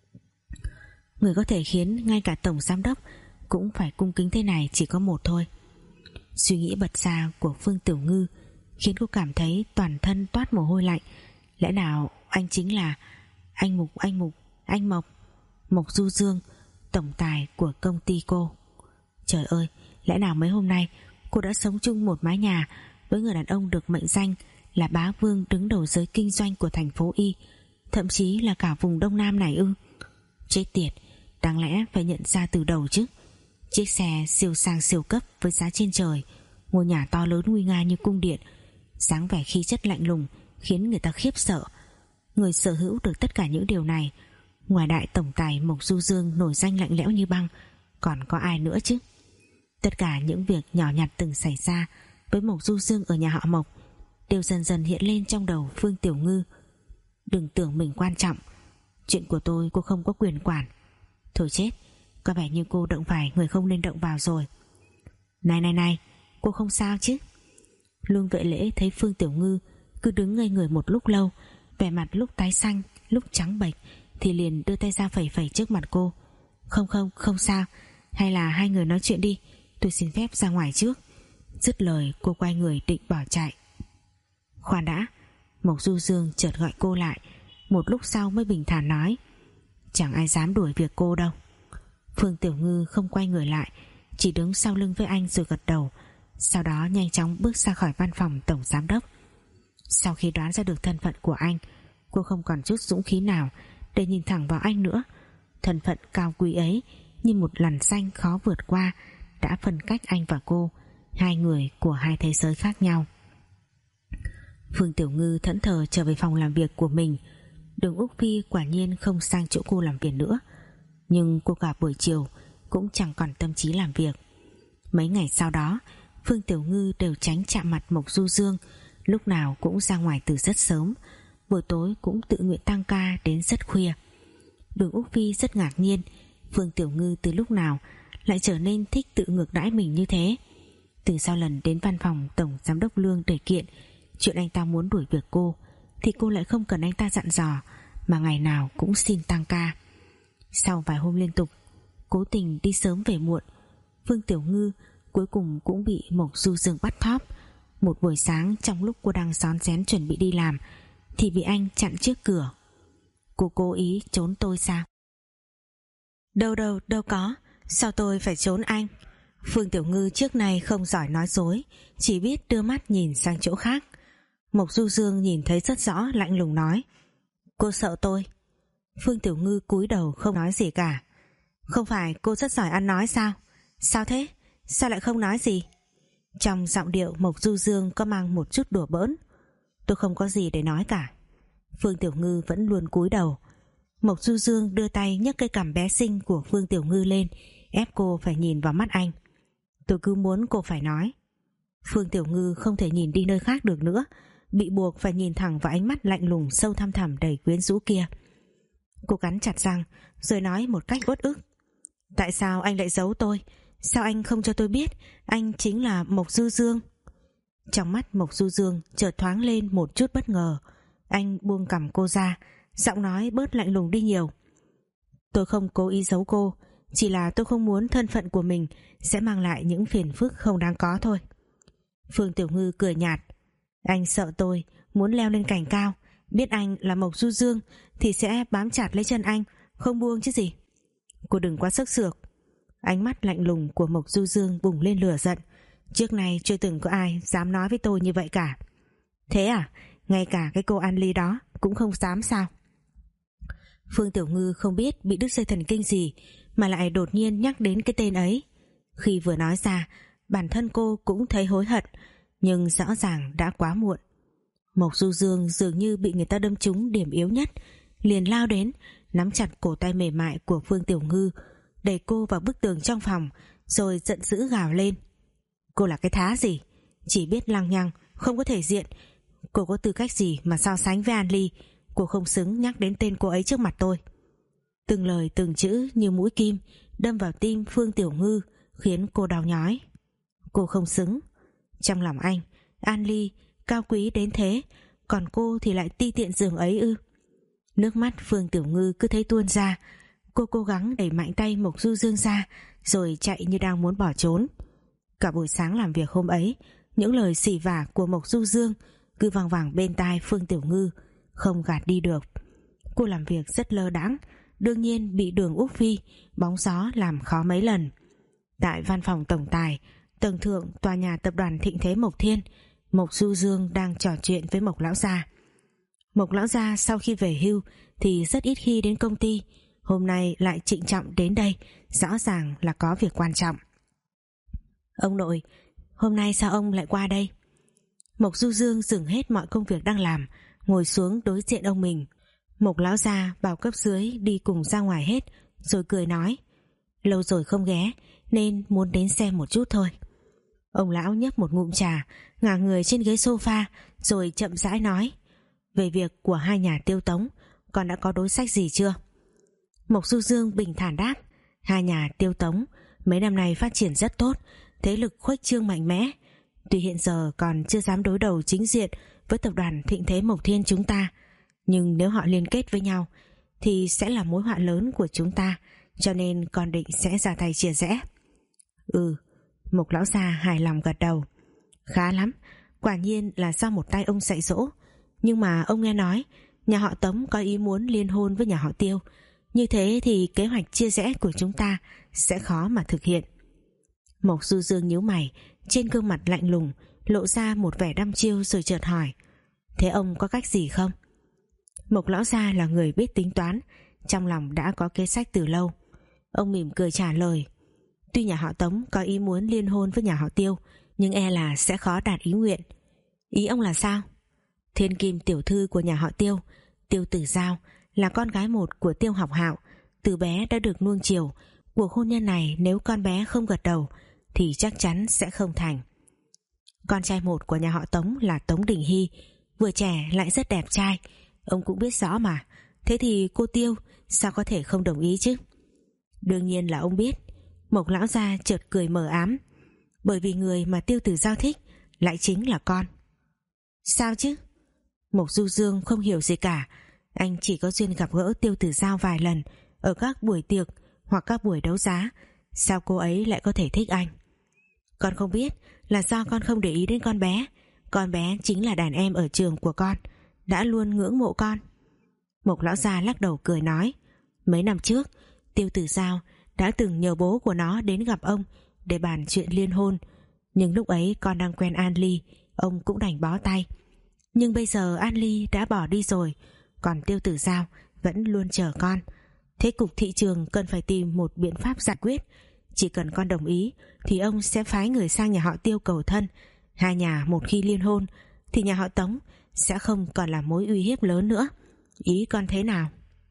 người có thể khiến ngay cả tổng giám đốc cũng phải cung kính thế này chỉ có một thôi. Suy nghĩ bật ra của Phương Tiểu Ngư khiến cô cảm thấy toàn thân toát mồ hôi lạnh. Lẽ nào anh chính là anh Mục, anh Mục, anh Mộc, Mộc Du Dương, tổng tài của công ty cô? Trời ơi, lẽ nào mấy hôm nay cô đã sống chung một mái nhà với người đàn ông được mệnh danh là bá vương đứng đầu giới kinh doanh của thành phố Y, thậm chí là cả vùng Đông Nam này ư? Chết tiệt, đáng lẽ phải nhận ra từ đầu chứ. Chiếc xe siêu sang siêu cấp với giá trên trời, ngôi nhà to lớn nguy nga như cung điện, dáng vẻ khí chất lạnh lùng khiến người ta khiếp sợ. Người sở hữu được tất cả những điều này, ngoài đại tổng tài Mộc Du Dương nổi danh lạnh lẽo như băng, còn có ai nữa chứ? Tất cả những việc nhỏ nhặt từng xảy ra với Mộc Du Dương ở nhà họ Mộc đều dần dần hiện lên trong đầu Phương Tiểu Ngư. Đừng tưởng mình quan trọng, chuyện của tôi cô không có quyền quản. Thôi chết, có vẻ như cô động phải người không nên động vào rồi. Này này này, cô không sao chứ? Lương Vệ Lễ thấy Phương Tiểu Ngư cứ đứng ngây người một lúc lâu, vẻ mặt lúc tái xanh lúc trắng bệch, thì liền đưa tay ra phẩy phẩy trước mặt cô. Không không, không sao. Hay là hai người nói chuyện đi, tôi xin phép ra ngoài trước. Dứt lời cô quay người định bỏ chạy. Khoan đã. Mộc Du Dương chợt gọi cô lại, một lúc sau mới bình thản nói: Chẳng ai dám đuổi việc cô đâu. Phương Tiểu Ngư không quay người lại, chỉ đứng sau lưng với anh rồi gật đầu, sau đó nhanh chóng bước ra khỏi văn phòng tổng giám đốc. Sau khi đoán ra được thân phận của anh, cô không còn chút dũng khí nào để nhìn thẳng vào anh nữa. Thân phận cao quý ấy như một lằn xanh khó vượt qua đã phân cách anh và cô, hai người của hai thế giới khác nhau. Phương Tiểu Ngư thẫn thờ trở về phòng làm việc của mình. Đường Úc Phi quả nhiên không sang chỗ cô làm việc nữa, nhưng cô cả buổi chiều cũng chẳng còn tâm trí làm việc. Mấy ngày sau đó, Phương Tiểu Ngư đều tránh chạm mặt Mộc Du Dương, lúc nào cũng ra ngoài từ rất sớm, buổi tối cũng tự nguyện tăng ca đến rất khuya. Đường Úc Phi rất ngạc nhiên, Phương Tiểu Ngư từ lúc nào lại trở nên thích tự ngược đãi mình như thế. Từ sau lần đến văn phòng tổng giám đốc Lương để kiện chuyện anh ta muốn đuổi việc cô, thì cô lại không cần anh ta dặn dò mà ngày nào cũng xin tăng ca. Sau vài hôm liên tục cố tình đi sớm về muộn, Phương Tiểu Ngư cuối cùng cũng bị Mộc Du Dương bắt thóp. Một buổi sáng trong lúc cô đang xón xén chuẩn bị đi làm thì bị anh chặn trước cửa. Cô cố ý trốn tôi sao? Đâu đâu, đâu có. Sao tôi phải trốn anh? Phương Tiểu Ngư trước này không giỏi nói dối, chỉ biết đưa mắt nhìn sang chỗ khác. Mộc Du Dương nhìn thấy rất rõ, lạnh lùng nói: Cô sợ tôi? Phương Tiểu Ngư cúi đầu không nói gì cả. Không phải cô rất giỏi ăn nói sao? Sao thế? Sao lại không nói gì? Trong giọng điệu Mộc Du Dương có mang một chút đùa bỡn. Tôi không có gì để nói cả. Phương Tiểu Ngư vẫn luôn cúi đầu. Mộc Du Dương đưa tay nhấc cây cằm bé xinh của Phương Tiểu Ngư lên, ép cô phải nhìn vào mắt anh. Tôi cứ muốn cô phải nói. Phương Tiểu Ngư không thể nhìn đi nơi khác được nữa, bị buộc phải nhìn thẳng vào ánh mắt lạnh lùng sâu thăm thẳm đầy quyến rũ kia. Cô cắn chặt răng rồi nói một cách uất ức: Tại sao anh lại giấu tôi? Sao anh không cho tôi biết anh chính là Mộc Du Dương? Trong mắt Mộc Du Dương chợt thoáng lên một chút bất ngờ. Anh buông cằm cô ra, giọng nói bớt lạnh lùng đi nhiều. Tôi không cố ý giấu cô, chỉ là tôi không muốn thân phận của mình sẽ mang lại những phiền phức không đáng có thôi. Phương Tiểu Ngư cười nhạt: Anh sợ tôi muốn leo lên cành cao, biết anh là Mộc Du Dương thì sẽ bám chặt lấy chân anh, không buông chứ gì. Cô đừng quá sức sược. Ánh mắt lạnh lùng của Mộc Du Dương bùng lên lửa giận. Trước này chưa từng có ai dám nói với tôi như vậy cả. Thế à? Ngay cả cái cô An Ly đó cũng không dám sao? Phương Tiểu Ngư không biết bị đứt dây thần kinh gì mà lại đột nhiên nhắc đến cái tên ấy. Khi vừa nói ra, bản thân cô cũng thấy hối hận, nhưng rõ ràng đã quá muộn. Mộc Du Dương dường như bị người ta đâm trúng điểm yếu nhất, liền lao đến nắm chặt cổ tay mềm mại của Phương Tiểu Ngư, đẩy cô vào bức tường trong phòng, rồi giận dữ gào lên: Cô là cái thá gì? Chỉ biết lăng nhăng, không có thể diện. Cô có tư cách gì mà so sánh với An Ly? Cô không xứng nhắc đến tên cô ấy trước mặt tôi. Từng lời từng chữ như mũi kim đâm vào tim Phương Tiểu Ngư, khiến cô đau nhói. Cô không xứng. Trong lòng anh, An Ly cao quý đến thế, còn cô thì lại ti tiện giường ấy ư? Nước mắt Phương Tiểu Ngư cứ thấy tuôn ra. Cô cố gắng đẩy mạnh tay Mộc Du Dương ra, rồi chạy như đang muốn bỏ trốn. Cả buổi sáng làm việc hôm ấy, những lời xỉ vả của Mộc Du Dương cứ vang vẳng bên tai Phương Tiểu Ngư, không gạt đi được. Cô làm việc rất lơ đãng, đương nhiên bị Đường Úc Phi bóng gió làm khó mấy lần. Tại văn phòng tổng tài, tầng thượng tòa nhà tập đoàn Thịnh Thế Mộc Thiên, Mộc Du Dương đang trò chuyện với Mộc lão gia. Mộc lão gia sau khi về hưu thì rất ít khi đến công ty, hôm nay lại trịnh trọng đến đây, rõ ràng là có việc quan trọng. Ông nội, hôm nay sao ông lại qua đây? Mộc Du Dương dừng hết mọi công việc đang làm, ngồi xuống đối diện ông mình. Mộc lão gia bảo cấp dưới đi cùng ra ngoài hết, rồi cười nói: lâu rồi không ghé nên muốn đến xem một chút thôi. Ông lão nhấp một ngụm trà, ngả người trên ghế sofa rồi chậm rãi nói: về việc của hai nhà Tiêu Tống, con đã có đối sách gì chưa? Mộc Du Dương bình thản đáp: hai nhà Tiêu Tống mấy năm nay phát triển rất tốt, thế lực khuếch trương mạnh mẽ. Tuy hiện giờ còn chưa dám đối đầu chính diện với tập đoàn Thịnh Thế Mộc Thiên chúng ta, nhưng nếu họ liên kết với nhau thì sẽ là mối họa lớn của chúng ta, cho nên con định sẽ ra tay chia rẽ. Ừ, Mộc lão gia hài lòng gật đầu. Khá lắm, quả nhiên là do một tay ông dạy dỗ. Nhưng mà ông nghe nói nhà họ Tống có ý muốn liên hôn với nhà họ Tiêu, như thế thì kế hoạch chia rẽ của chúng ta sẽ khó mà thực hiện. Mộc Du Dương nhíu mày, trên gương mặt lạnh lùng lộ ra một vẻ đăm chiêu rồi chợt hỏi: thế ông có cách gì không? Mộc lão gia là người biết tính toán, trong lòng đã có kế sách từ lâu. Ông mỉm cười trả lời: tuy nhà họ Tống có ý muốn liên hôn với nhà họ Tiêu, nhưng e là sẽ khó đạt ý nguyện. Ý ông là sao? Thiên kim tiểu thư của nhà họ Tiêu, Tiêu Tử Giao, là con gái một của Tiêu Học Hạo, từ bé đã được nuông chiều. Cuộc hôn nhân này nếu con bé không gật đầu thì chắc chắn sẽ không thành. Con trai một của nhà họ Tống là Tống Đình Hy, vừa trẻ lại rất đẹp trai, ông cũng biết rõ mà. Thế thì cô Tiêu sao có thể không đồng ý chứ? Đương nhiên là ông biết. Mộc lão gia chợt cười mờ ám. Bởi vì người mà Tiêu Tử Giao thích lại chính là con. Sao chứ? Mộc Du Dương không hiểu gì cả. Anh chỉ có duyên gặp gỡ Tiêu Tử Giao vài lần ở các buổi tiệc hoặc các buổi đấu giá. Sao cô ấy lại có thể thích anh? Con không biết là do con không để ý đến con bé. Con bé chính là đàn em ở trường của con, đã luôn ngưỡng mộ con. Mộc lão gia lắc đầu cười nói: mấy năm trước Tiêu Tử Giao đã từng nhờ bố của nó đến gặp ông để bàn chuyện liên hôn, nhưng lúc ấy con đang quen An Ly, ông cũng đành bó tay. Nhưng bây giờ An Ly đã bỏ đi rồi, còn Tiêu Tử Giao vẫn luôn chờ con. Thế cục thị trường cần phải tìm một biện pháp giải quyết. Chỉ cần con đồng ý thì ông sẽ phái người sang nhà họ Tiêu cầu thân. Hai nhà một khi liên hôn thì nhà họ Tống sẽ không còn là mối uy hiếp lớn nữa. Ý con thế nào?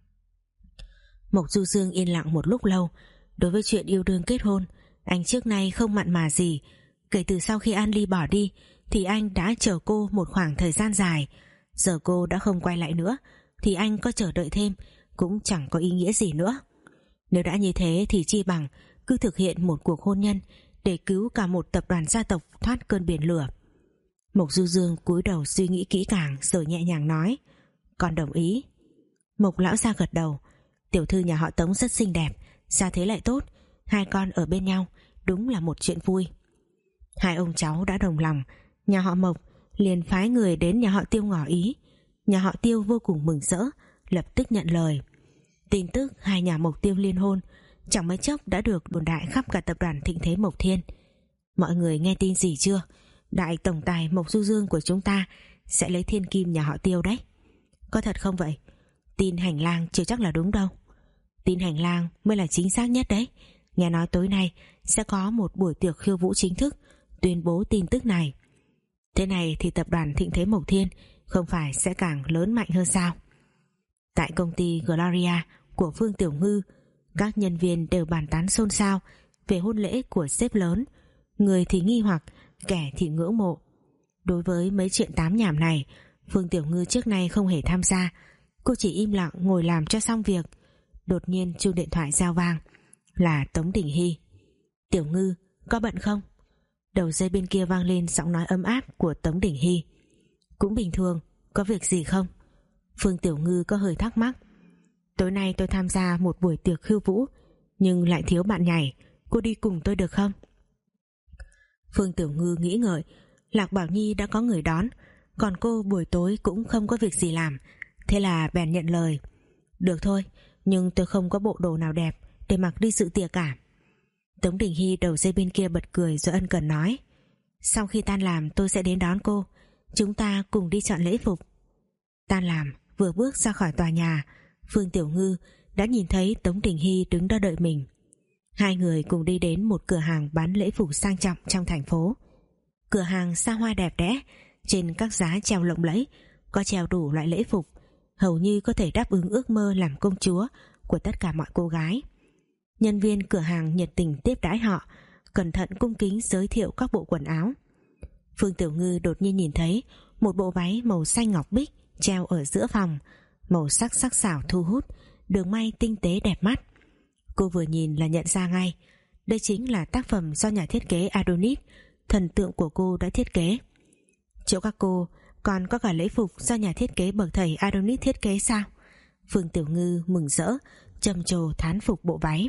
Mộc Du Dương yên lặng một lúc lâu. Đối với chuyện yêu đương kết hôn, anh trước nay không mặn mà gì. Kể từ sau khi An Ly bỏ đi thì anh đã chờ cô một khoảng thời gian dài. Giờ cô đã không quay lại nữa thì anh có chờ đợi thêm cũng chẳng có ý nghĩa gì nữa. Nếu đã như thế thì chi bằng cứ thực hiện một cuộc hôn nhân để cứu cả một tập đoàn gia tộc thoát cơn biển lửa. Mộc Du Dương cúi đầu suy nghĩ kỹ càng rồi nhẹ nhàng nói: con đồng ý. Mộc lão gia gật đầu. Tiểu thư nhà họ Tống rất xinh đẹp, gia thế lại tốt, hai con ở bên nhau đúng là một chuyện vui. Hai ông cháu đã đồng lòng, nhà họ Mộc liền phái người đến nhà họ Tiêu ngỏ ý. Nhà họ Tiêu vô cùng mừng rỡ, lập tức nhận lời. Tin tức hai nhà Mộc Tiêu liên hôn chẳng mấy chốc đã được đồn đại khắp cả tập đoàn Thịnh Thế Mộc Thiên. Mọi người nghe tin gì chưa? Đại tổng tài Mộc Du Dương của chúng ta sẽ lấy thiên kim nhà họ Tiêu đấy. Có thật không vậy? Tin hành lang chưa chắc là đúng đâu. Tin hành lang mới là chính xác nhất đấy. Nghe nói tối nay sẽ có một buổi tiệc khiêu vũ chính thức tuyên bố tin tức này. Thế này thì tập đoàn Thịnh Thế Mộc Thiên không phải sẽ càng lớn mạnh hơn sao? Tại công ty Gloria của Phương Tiểu Ngư, các nhân viên đều bàn tán xôn xao về hôn lễ của sếp lớn. Người thì nghi hoặc, kẻ thì ngưỡng mộ. Đối với mấy chuyện tám nhảm này, Phương Tiểu Ngư trước nay không hề tham gia. Cô chỉ im lặng ngồi làm cho xong việc. Đột nhiên chuông điện thoại reo vang. Là Tống Đình Hy. Tiểu Ngư, có bận không? Đầu dây bên kia vang lên giọng nói ấm áp của Tống Đình Hy. Cũng bình thường, có việc gì không? Phương Tiểu Ngư có hơi thắc mắc. Tối nay tôi tham gia một buổi tiệc khiêu vũ, nhưng lại thiếu bạn nhảy, cô đi cùng tôi được không? Phương Tiểu Ngư nghĩ ngợi. Lạc Bảo Nhi đã có người đón, còn cô buổi tối cũng không có việc gì làm, thế là bèn nhận lời. Được thôi, nhưng tôi không có bộ đồ nào đẹp để mặc đi dự tiệc cả. Tống Đình Hy đầu dây bên kia bật cười rồi ân cần nói: sau khi tan làm tôi sẽ đến đón cô, chúng ta cùng đi chọn lễ phục. Tan làm, vừa bước ra khỏi tòa nhà, Phương Tiểu Ngư đã nhìn thấy Tống Đình Hy đứng đó đợi mình. Hai người cùng đi đến một cửa hàng bán lễ phục sang trọng trong thành phố. Cửa hàng xa hoa đẹp đẽ, Trên các giá treo lộng lẫy có treo đủ loại lễ phục, hầu như có thể đáp ứng ước mơ làm công chúa của tất cả mọi cô gái. Nhân viên cửa hàng nhiệt tình tiếp đãi họ, cẩn thận cung kính giới thiệu các bộ quần áo. Phương Tiểu Ngư đột nhiên nhìn thấy một bộ váy màu xanh ngọc bích treo ở giữa phòng, màu sắc sắc sảo thu hút, đường may tinh tế đẹp mắt. Cô vừa nhìn là nhận ra ngay, đây chính là tác phẩm do nhà thiết kế Adonis, thần tượng của cô đã thiết kế. Chỗ các cô còn có cả lễ phục do nhà thiết kế bậc thầy Adonis thiết kế sao? Phương Tiểu Ngư mừng rỡ, trầm trồ thán phục bộ váy.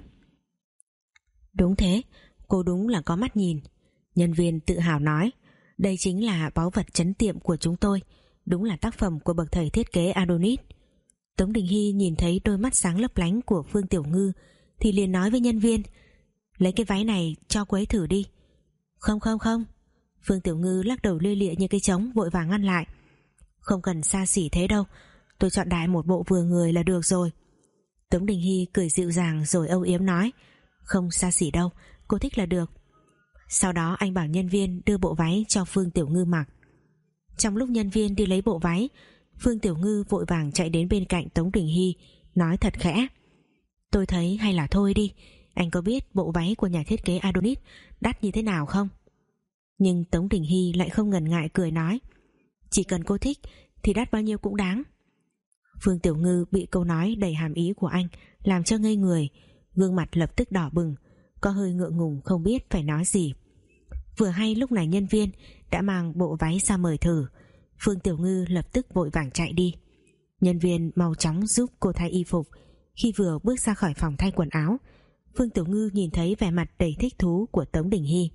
Đúng thế, cô đúng là có mắt nhìn. Nhân viên tự hào nói, đây chính là báu vật trấn tiệm của chúng tôi, đúng là tác phẩm của bậc thầy thiết kế Adonis. Tống Đình Hy nhìn thấy đôi mắt sáng lấp lánh của Phương Tiểu Ngư thì liền nói với nhân viên, lấy cái váy này cho cô ấy thử đi. Không không không, Phương Tiểu Ngư lắc đầu lia lịa như cây trống, vội vàng ngăn lại. Không cần xa xỉ thế đâu, tôi chọn đại một bộ vừa người là được rồi. Tống Đình Hy cười dịu dàng rồi âu yếm nói, không xa xỉ đâu, cô thích là được. Sau đó anh bảo nhân viên đưa bộ váy cho Phương Tiểu Ngư mặc. Trong lúc nhân viên đi lấy bộ váy, Phương Tiểu Ngư vội vàng chạy đến bên cạnh Tống Đình Hy, nói thật khẽ, tôi thấy hay là thôi đi, anh có biết bộ váy của nhà thiết kế Adonis đắt như thế nào không? Nhưng Tống Đình Hy lại không ngần ngại cười nói, chỉ cần cô thích thì đắt bao nhiêu cũng đáng. Phương Tiểu Ngư bị câu nói đầy hàm ý của anh làm cho ngây người, gương mặt lập tức đỏ bừng, có hơi ngượng ngùng không biết phải nói gì. Vừa hay lúc này nhân viên đã mang bộ váy ra mời thử, Phương Tiểu Ngư lập tức vội vàng chạy đi. Nhân viên mau chóng giúp cô thay y phục. Khi vừa bước ra khỏi phòng thay quần áo, Phương Tiểu Ngư nhìn thấy vẻ mặt đầy thích thú của Tống Đình Hy.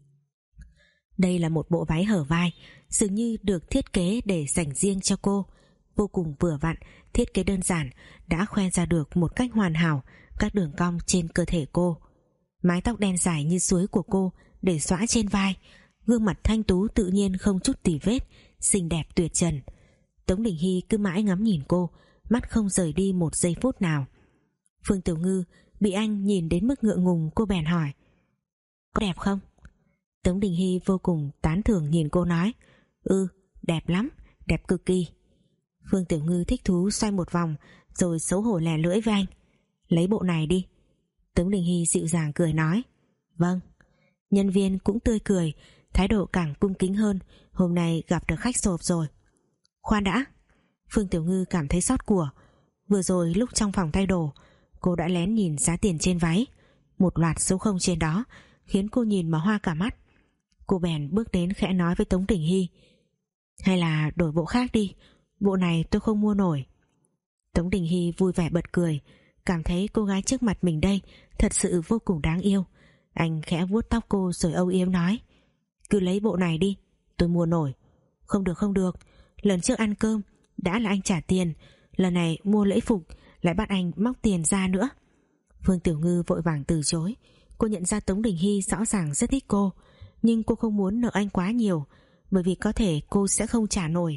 Đây là một bộ váy hở vai, dường như được thiết kế để dành riêng cho cô, vô cùng vừa vặn, thiết kế đơn giản đã khoe ra được một cách hoàn hảo các đường cong trên cơ thể cô. Mái tóc đen dài như suối của cô để xõa trên vai, gương mặt thanh tú tự nhiên không chút tì vết, xinh đẹp tuyệt trần. Tống Đình Hy cứ mãi ngắm nhìn cô, mắt không rời đi một giây phút nào. Phương Tiểu Ngư bị anh nhìn đến mức ngượng ngùng, cô bèn hỏi, có đẹp không? Tống Đình Hy vô cùng tán thưởng nhìn cô nói, ừ, đẹp lắm, đẹp cực kỳ. Phương Tiểu Ngư thích thú xoay một vòng rồi xấu hổ lè lưỡi với anh, lấy bộ này đi. Tống Đình Hy dịu dàng cười nói, vâng. Nhân viên cũng tươi cười, thái độ càng cung kính hơn, hôm nay gặp được khách sộp rồi. Khoan đã, Phương Tiểu Ngư cảm thấy xót của. Vừa rồi lúc trong phòng thay đồ, cô đã lén nhìn giá tiền trên váy, một loạt số không trên đó khiến cô nhìn mà hoa cả mắt. Cô bèn bước đến khẽ nói với Tống Đình Hy, hay là đổi bộ khác đi, bộ này tôi không mua nổi. Tống Đình Hy vui vẻ bật cười, cảm thấy cô gái trước mặt mình đây thật sự vô cùng đáng yêu. Anh khẽ vuốt tóc cô rồi âu yếm nói, cứ lấy bộ này đi, tôi mua nổi. Không được không được, lần trước ăn cơm đã là anh trả tiền, lần này mua lễ phục lại bắt anh móc tiền ra nữa. Phương Tiểu Ngư vội vàng từ chối. Cô nhận ra Tống Đình Hy rõ ràng rất thích cô, nhưng cô không muốn nợ anh quá nhiều, bởi vì có thể cô sẽ không trả nổi.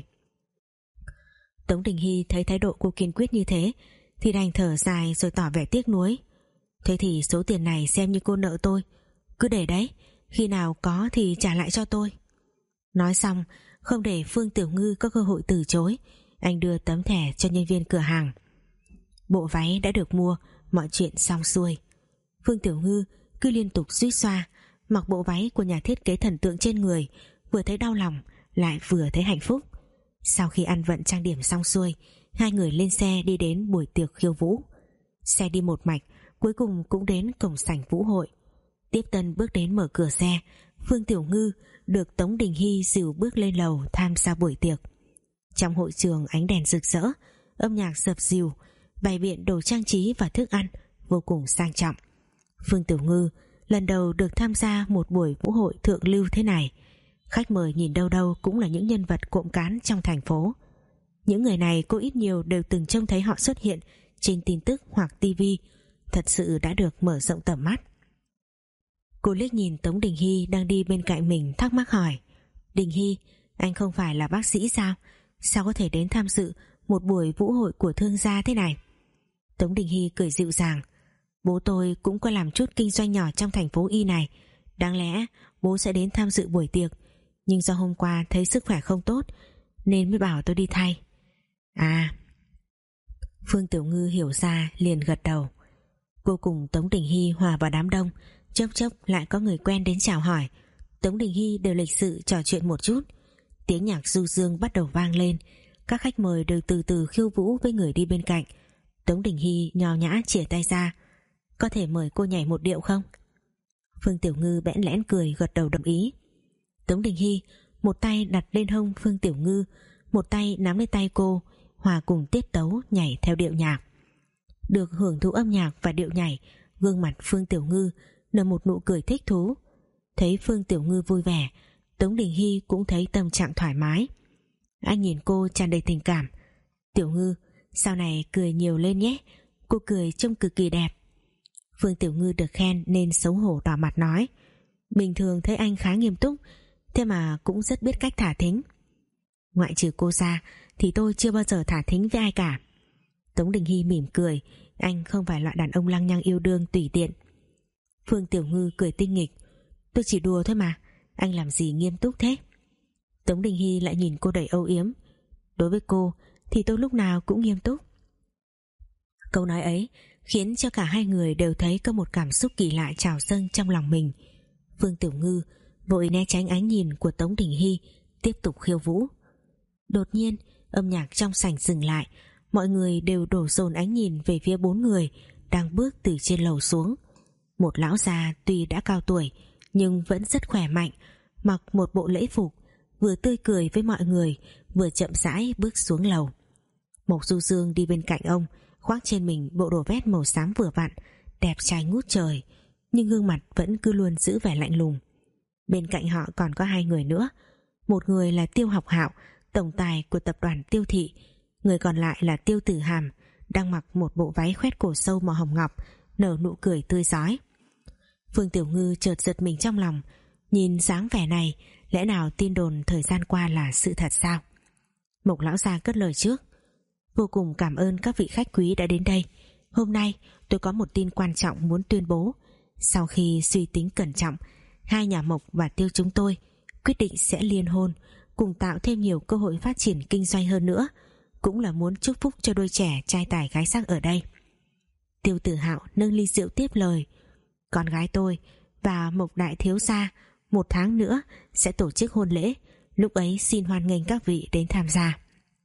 Tống Đình Hy thấy thái độ cô kiên quyết như thế thì đành thở dài rồi tỏ vẻ tiếc nuối. Thế thì số tiền này xem như cô nợ tôi, cứ để đấy, khi nào có thì trả lại cho tôi. Nói xong, không để Phương Tiểu Ngư có cơ hội từ chối, anh đưa tấm thẻ cho nhân viên cửa hàng. Bộ váy đã được mua, mọi chuyện xong xuôi. Phương Tiểu Ngư cứ liên tục suýt xoa, mặc bộ váy của nhà thiết kế thần tượng trên người, vừa thấy đau lòng lại vừa thấy hạnh phúc. Sau khi ăn vận trang điểm xong xuôi, hai người lên xe đi đến buổi tiệc khiêu vũ. Xe đi một mạch, cuối cùng cũng đến cổng sảnh vũ hội. Tiếp tân bước đến mở cửa xe, Phương Tiểu Ngư được Tống Đình Hy dìu bước lên lầu tham gia buổi tiệc. Trong hội trường ánh đèn rực rỡ, âm nhạc dập dìu, bày biện đồ trang trí và thức ăn vô cùng sang trọng. Phương Tiểu Ngư lần đầu được tham gia một buổi vũ hội thượng lưu thế này. Khách mời nhìn đâu đâu cũng là những nhân vật cộm cán trong thành phố. Những người này cô ít nhiều đều từng trông thấy họ xuất hiện trên tin tức hoặc tivi, thật sự đã được mở rộng tầm mắt. Cô liếc nhìn Tống Đình Hy đang đi bên cạnh mình, thắc mắc hỏi, Đình Hy, anh không phải là bác sĩ sao? Sao có thể đến tham dự một buổi vũ hội của thương gia thế này? Tống Đình Hy cười dịu dàng, bố tôi cũng có làm chút kinh doanh nhỏ trong thành phố Y này, đáng lẽ bố sẽ đến tham dự buổi tiệc, nhưng do hôm qua thấy sức khỏe không tốt nên mới bảo tôi đi thay. À. Phương Tiểu Ngư hiểu ra liền gật đầu. Cô cùng Tống Đình Hy hòa vào đám đông, chốc chốc lại có người quen đến chào hỏi. Tống Đình Hy đều lịch sự trò chuyện một chút. Tiếng nhạc du dương bắt đầu vang lên, các khách mời đều từ từ khiêu vũ với người đi bên cạnh. Tống Đình Hy nho nhã chìa tay ra. Có thể mời cô nhảy một điệu không? Phương Tiểu Ngư bẽn lẽn cười gật đầu đồng ý. Tống Đình Hy một tay đặt lên hông Phương Tiểu Ngư, một tay nắm lấy tay cô, hòa cùng tiết tấu nhảy theo điệu nhạc. Được hưởng thụ âm nhạc và điệu nhảy, gương mặt Phương Tiểu Ngư nở một nụ cười thích thú. Thấy Phương Tiểu Ngư vui vẻ, Tống Đình Hy cũng thấy tâm trạng thoải mái. Anh nhìn cô tràn đầy tình cảm. Tiểu Ngư, sau này cười nhiều lên nhé, cô cười trông cực kỳ đẹp. Phương Tiểu Ngư được khen nên xấu hổ đỏ mặt nói, bình thường thấy anh khá nghiêm túc, thế mà cũng rất biết cách thả thính. Ngoại trừ cô ra thì tôi chưa bao giờ thả thính với ai cả. Tống Đình Hy mỉm cười, anh không phải loại đàn ông lăng nhăng yêu đương tùy tiện. Phương Tiểu Ngư cười tinh nghịch, tôi chỉ đùa thôi mà, anh làm gì nghiêm túc thế? Tống Đình Hy lại nhìn cô đầy âu yếm, đối với cô thì tôi lúc nào cũng nghiêm túc. Câu nói ấy khiến cho cả hai người đều thấy có một cảm xúc kỳ lạ trào dâng trong lòng mình. Phương Tiểu Ngư vội né tránh ánh nhìn của Tống Đình Hy, tiếp tục khiêu vũ. Đột nhiên âm nhạc trong sảnh dừng lại, mọi người đều đổ dồn ánh nhìn về phía bốn người đang bước từ trên lầu xuống. Một lão già tuy đã cao tuổi nhưng vẫn rất khỏe mạnh, mặc một bộ lễ phục, vừa tươi cười với mọi người vừa chậm rãi bước xuống lầu. Mộc Du Dương đi bên cạnh ông, khoác trên mình bộ đồ vest màu xám vừa vặn, đẹp trai ngút trời, nhưng gương mặt vẫn cứ luôn giữ vẻ lạnh lùng. Bên cạnh họ còn có hai người nữa, một người là Tiêu Học Hạo, tổng tài của tập đoàn Tiêu Thị, người còn lại là Tiêu Tử Hàm, đang mặc một bộ váy khoét cổ sâu màu hồng ngọc, nở nụ cười tươi rói. Phương Tiểu Ngư chợt giật mình trong lòng, nhìn dáng vẻ này, lẽ nào tin đồn thời gian qua là sự thật sao? Mộc lão gia cất lời trước, vô cùng cảm ơn các vị khách quý đã đến đây. Hôm nay tôi có một tin quan trọng muốn tuyên bố. Sau khi suy tính cẩn trọng, hai nhà Mộc và Tiêu chúng tôi quyết định sẽ liên hôn, cùng tạo thêm nhiều cơ hội phát triển kinh doanh hơn nữa, cũng là muốn chúc phúc cho đôi trẻ trai tài gái sắc ở đây. Tiêu Tử Hạo nâng ly rượu tiếp lời, con gái tôi và Mộc đại thiếu gia một tháng nữa sẽ tổ chức hôn lễ, lúc ấy xin hoan nghênh các vị đến tham gia.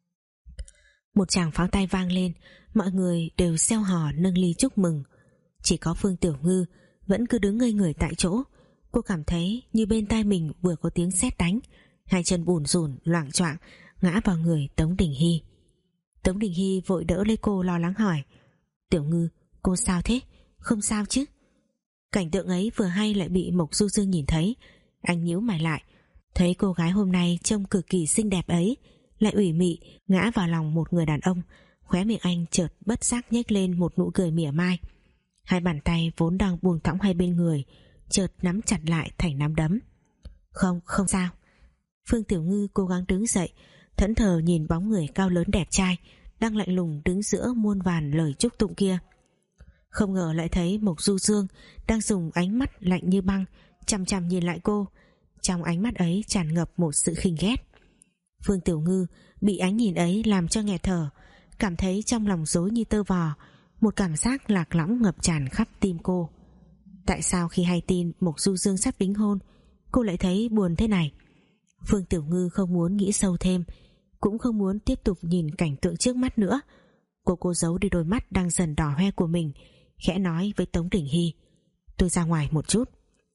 Một tràng pháo tay vang lên, mọi người đều reo hò nâng ly chúc mừng. Chỉ có Phương Tiểu Ngư vẫn cứ đứng ngây người tại chỗ. Cô cảm thấy như bên tai mình vừa có tiếng sét đánh, hai chân bủn rủn loạng choạng ngã vào người Tống Đình Hy. Tống Đình Hy vội đỡ lấy cô, lo lắng hỏi, Tiểu Ngư, cô sao thế? Không sao chứ? Cảnh tượng ấy vừa hay lại bị Mộc Du Dương nhìn thấy. Anh nhíu mày lại, thấy cô gái hôm nay trông cực kỳ xinh đẹp ấy lại ủy mị ngã vào lòng một người đàn ông, khóe miệng anh chợt bất giác nhếch lên một nụ cười mỉa mai. Hai bàn tay vốn đang buông thõng hai bên người chợt nắm chặt lại thành nắm đấm. Không, không sao. Phương Tiểu Ngư cố gắng đứng dậy, thẫn thờ nhìn bóng người cao lớn đẹp trai đang lạnh lùng đứng giữa muôn vàn lời chúc tụng kia. Không ngờ lại thấy Mộc Du Dương đang dùng ánh mắt lạnh như băng chằm chằm nhìn lại cô. Trong ánh mắt ấy tràn ngập một sự khinh ghét. Phương Tiểu Ngư bị ánh nhìn ấy làm cho nghẹt thở, cảm thấy trong lòng rối như tơ vò, một cảm giác lạc lõng ngập tràn khắp tim cô. Tại sao khi hay tin Mộc Du Dương sắp đính hôn, cô lại thấy buồn thế này? Phương Tiểu Ngư không muốn nghĩ sâu thêm, cũng không muốn tiếp tục nhìn cảnh tượng trước mắt nữa. Cô cố giấu đi đôi mắt đang dần đỏ hoe của mình, khẽ nói với Tống Đình Hy, tôi ra ngoài một chút.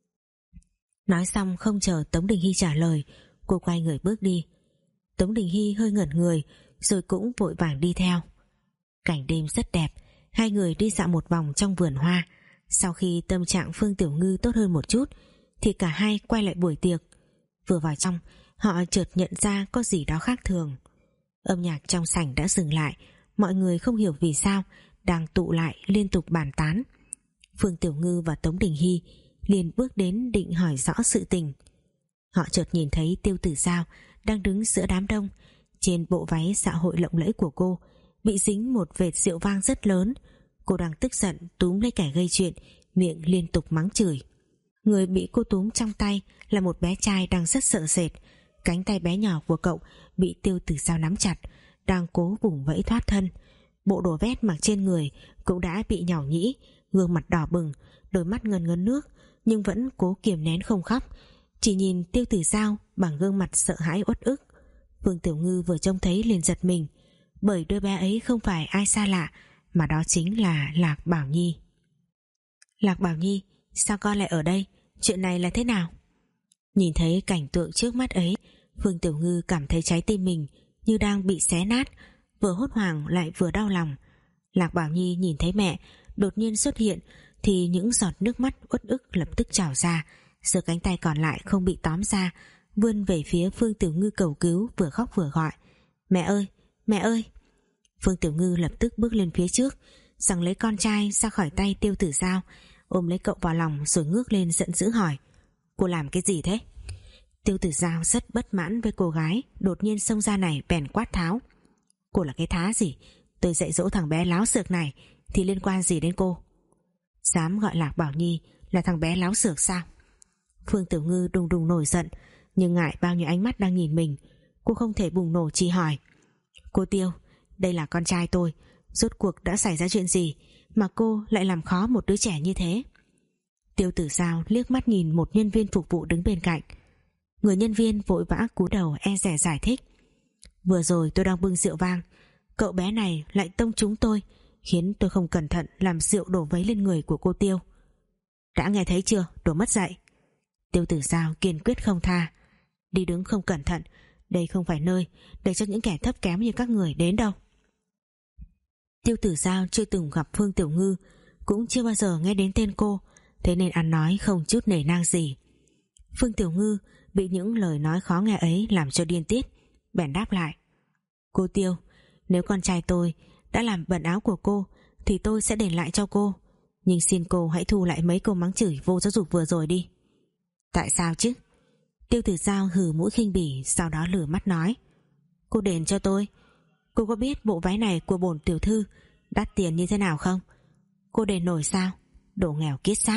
Nói xong không chờ Tống Đình Hy trả lời, cô quay người bước đi. Tống Đình Hy hơi ngẩn người rồi cũng vội vàng đi theo. Cảnh đêm rất đẹp, hai người đi dạo một vòng trong vườn hoa. Sau khi tâm trạng Phương Tiểu Ngư tốt hơn một chút thì cả hai quay lại buổi tiệc. Vừa vào trong, họ chợt nhận ra có gì đó khác thường. Âm nhạc trong sảnh đã dừng lại, mọi người không hiểu vì sao đang tụ lại liên tục bàn tán. Phương Tiểu Ngư và Tống Đình Hy liền bước đến định hỏi rõ sự tình. Họ chợt nhìn thấy Tiêu Tử Giao đang đứng giữa đám đông, trên bộ váy dạ hội lộng lẫy của cô bị dính một vệt rượu vang rất lớn. Cô đang tức giận túm lấy kẻ gây chuyện, miệng liên tục mắng chửi. Người bị cô túm trong tay là một bé trai đang rất sợ sệt. Cánh tay bé nhỏ của cậu bị Tiêu Tử Dao nắm chặt, đang cố vùng vẫy thoát thân. Bộ đồ vest mặc trên người cũng đã bị nhàu nhĩ, gương mặt đỏ bừng, đôi mắt ngấn ngấn nước, nhưng vẫn cố kiềm nén không khóc, chỉ nhìn Tiêu Tử Dao bằng gương mặt sợ hãi uất ức. Phương Tiểu Ngư vừa trông thấy liền giật mình, bởi đứa bé ấy không phải ai xa lạ, mà đó chính là Lạc Bảo Nhi. Lạc Bảo Nhi, sao con lại ở đây? Chuyện này là thế nào? Nhìn thấy cảnh tượng trước mắt ấy, Phương Tiểu Ngư cảm thấy trái tim mình như đang bị xé nát, vừa hốt hoảng lại vừa đau lòng. Lạc Bảo Nhi nhìn thấy mẹ đột nhiên xuất hiện thì những giọt nước mắt uất ức lập tức trào ra, giơ cánh tay còn lại không bị tóm ra, vươn về phía Phương Tiểu Ngư cầu cứu, vừa khóc vừa gọi: "Mẹ ơi, mẹ ơi!" Phương Tiểu Ngư lập tức bước lên phía trước, giằng lấy con trai ra khỏi tay Tiêu Tử Dao, ôm lấy cậu vào lòng rồi ngước lên giận dữ hỏi: "Cô làm cái gì thế?" Tiêu Tử Dao rất bất mãn với cô gái đột nhiên xông ra này, bèn quát tháo: "Cô là cái thá gì? Tôi dạy dỗ thằng bé láo xược này thì liên quan gì đến cô? Dám gọi Lạc Bảo Nhi là thằng bé láo xược sao?" Phương Tiểu Ngư đùng đùng nổi giận, nhưng ngại bao nhiêu ánh mắt đang nhìn mình, cô không thể bùng nổ, chỉ hỏi: "Cô Tiêu, đây là con trai tôi, rốt cuộc đã xảy ra chuyện gì mà cô lại làm khó một đứa trẻ như thế?" Tiêu Tử Dao liếc mắt nhìn một nhân viên phục vụ đứng bên cạnh. Người nhân viên vội vã cúi đầu e dè giải thích: "Vừa rồi tôi đang bưng rượu vang, cậu bé này lại tông trúng tôi, khiến tôi không cẩn thận làm rượu đổ vấy lên người của cô Tiêu." "Đã nghe thấy chưa, đồ mất dạy!" Tiêu Tử Dao kiên quyết không tha: "Đi đứng không cẩn thận, đây không phải nơi để cho những kẻ thấp kém như các người đến đâu." Tiêu Tử Dao chưa từng gặp Phương Tiểu Ngư, cũng chưa bao giờ nghe đến tên cô, thế nên ăn nói không chút nể nang gì. Phương Tiểu Ngư bị những lời nói khó nghe ấy làm cho điên tiết, bèn đáp lại: "Cô Tiêu, nếu con trai tôi đã làm bẩn áo của cô thì tôi sẽ đền lại cho cô, nhưng xin cô hãy thu lại mấy câu mắng chửi vô giáo dục vừa rồi đi." "Tại sao chứ?" Tiêu Tử Dao hừ mũi khinh bỉ, sau đó lửa mắt nói: "Cô đền cho tôi? Cô có biết bộ váy này của bổn tiểu thư đắt tiền như thế nào không? Cô đền nổi sao? Đồ nghèo kiết xác."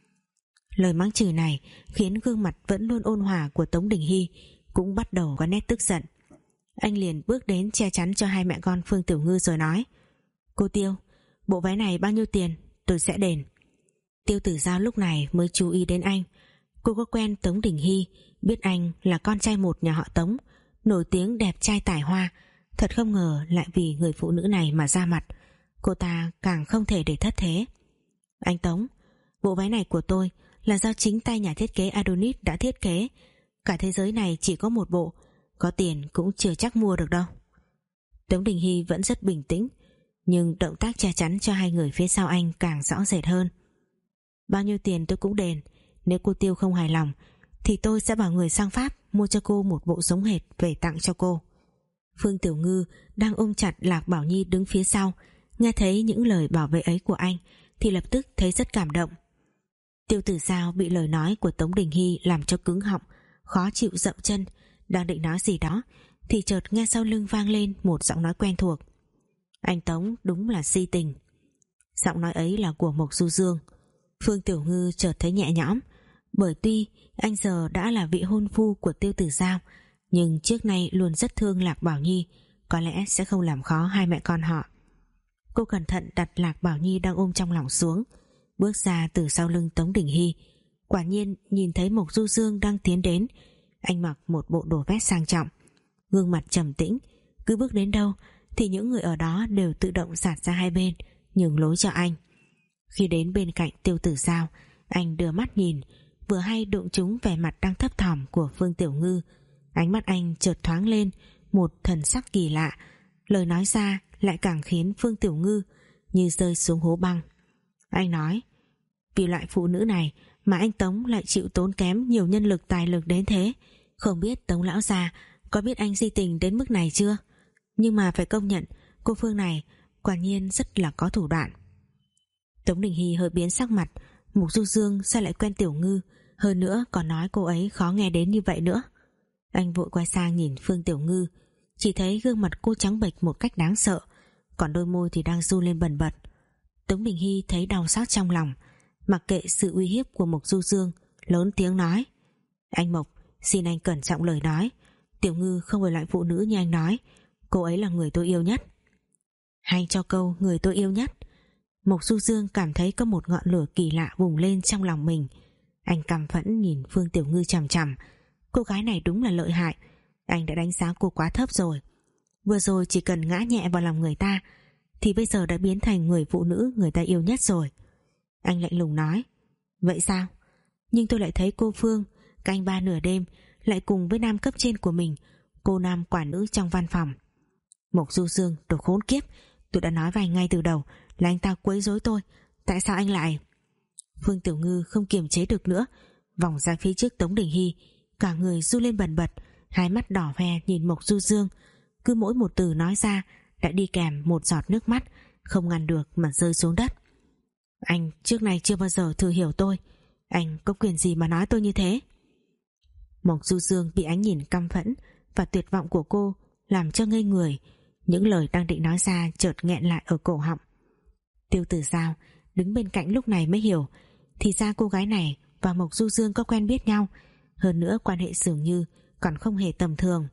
Lời mắng chửi này khiến gương mặt vẫn luôn ôn hòa của Tống Đình Hy cũng bắt đầu có nét tức giận. Anh liền bước đến che chắn cho hai mẹ con Phương Tiểu Ngư rồi nói: "Cô Tiêu, bộ váy này bao nhiêu tiền tôi sẽ đền." Tiêu Tử Dao lúc này mới chú ý đến anh. Cô có quen Tống Đình Hy, biết anh là con trai một nhà họ Tống, nổi tiếng đẹp trai tài hoa. Thật không ngờ lại vì người phụ nữ này mà ra mặt, cô ta càng không thể để thất thế. "Anh Tống, bộ váy này của tôi là do chính tay nhà thiết kế Adonis đã thiết kế, cả thế giới này chỉ có một bộ, có tiền cũng chưa chắc mua được đâu." Tống Đình Hy vẫn rất bình tĩnh, nhưng động tác che chắn cho hai người phía sau anh càng rõ rệt hơn. "Bao nhiêu tiền tôi cũng đền, nếu cô Tiêu không hài lòng thì tôi sẽ bảo người sang Pháp mua cho cô một bộ giống hệt về tặng cho cô." Phương Tiểu Ngư đang ôm chặt Lạc Bảo Nhi đứng phía sau, nghe thấy những lời bảo vệ ấy của anh thì lập tức thấy rất cảm động. Tiêu Tử Dao bị lời nói của Tống Đình Hy làm cho cứng họng, khó chịu dậm chân, đang định nói gì đó thì chợt nghe sau lưng vang lên một giọng nói quen thuộc: "Anh Tống đúng là si tình." Giọng nói ấy là của Mộc Du Dương. Phương Tiểu Ngư chợt thấy nhẹ nhõm, bởi tuy anh giờ đã là vị hôn phu của Tiêu Tử Dao, nhưng trước nay luôn rất thương Lạc Bảo Nhi, có lẽ sẽ không làm khó hai mẹ con họ. Cô cẩn thận đặt Lạc Bảo Nhi đang ôm trong lòng xuống, bước ra từ sau lưng Tống Đình Hy. Quả nhiên nhìn thấy Mộc Du Dương đang tiến đến. Anh mặc một bộ đồ vest sang trọng, gương mặt trầm tĩnh, cứ bước đến đâu thì những người ở đó đều tự động dạt ra hai bên, nhường lối cho anh. Khi đến bên cạnh Tiêu Tử Dao, anh đưa mắt nhìn, vừa hay đụng trúng vẻ mặt đang thấp thỏm của Phương Tiểu Ngư. Ánh mắt anh chợt thoáng lên một thần sắc kỳ lạ, lời nói ra lại càng khiến Phương Tiểu Ngư như rơi xuống hố băng. Anh nói: "Vì loại phụ nữ này mà anh Tống lại chịu tốn kém nhiều nhân lực tài lực đến thế. Không biết Tống lão gia có biết anh si tình đến mức này chưa? Nhưng mà phải công nhận cô Phương này quả nhiên rất là có thủ đoạn." Tống Đình Hy hơi biến sắc mặt. Mục Du Dương sao lại quen Tiểu Ngư, hơn nữa còn nói cô ấy khó nghe đến như vậy nữa. Anh vội quay sang nhìn Phương Tiểu Ngư, chỉ thấy gương mặt cô trắng bệch một cách đáng sợ, còn đôi môi thì đang run lên bần bật. Tống Đình Hy thấy đau xót trong lòng, mặc kệ sự uy hiếp của Mộc Du Dương, lớn tiếng nói: Anh Mộc, xin anh cẩn trọng lời nói. Tiểu Ngư không phải loại phụ nữ như anh nói. Cô ấy là người tôi yêu nhất. Hay cho câu người tôi yêu nhất. Mộc Du Dương cảm thấy có một ngọn lửa kỳ lạ bùng lên trong lòng mình. Anh căm phẫn nhìn Phương Tiểu Ngư chằm chằm. Cô gái này đúng là lợi hại. Anh đã đánh giá cô quá thấp rồi. Vừa rồi chỉ cần ngã nhẹ vào lòng người ta thì bây giờ đã biến thành người phụ nữ người ta yêu nhất rồi. Anh lạnh lùng nói: Vậy sao? Nhưng tôi lại thấy cô Phương canh ba nửa đêm lại cùng với nam cấp trên của mình, cô nam quả nữ trong văn phòng. Mộc Du Dương, đồ khốn kiếp, tôi đã nói với anh ngay từ đầu là anh ta quấy rối tôi. Tại sao anh lại... Phương Tiểu Ngư không kiềm chế được nữa, vòng ra phía trước Tống Đình Hy, cả người du lên bần bật, hai mắt đỏ hoe nhìn Mộc Du Dương. Cứ mỗi một từ nói ra đã đi kèm một giọt nước mắt, không ngăn được mà rơi xuống đất. Anh trước nay chưa bao giờ thử hiểu tôi. Anh có quyền gì mà nói tôi như thế? Mộc Du Dương bị ánh nhìn căm phẫn và tuyệt vọng của cô làm cho ngây người. Những lời đang định nói ra chợt nghẹn lại ở cổ họng. Tiêu Tử Giao đứng bên cạnh lúc này mới hiểu, thì ra cô gái này và Mộc Du Dương có quen biết nhau, hơn nữa quan hệ dường như còn không hề tầm thường.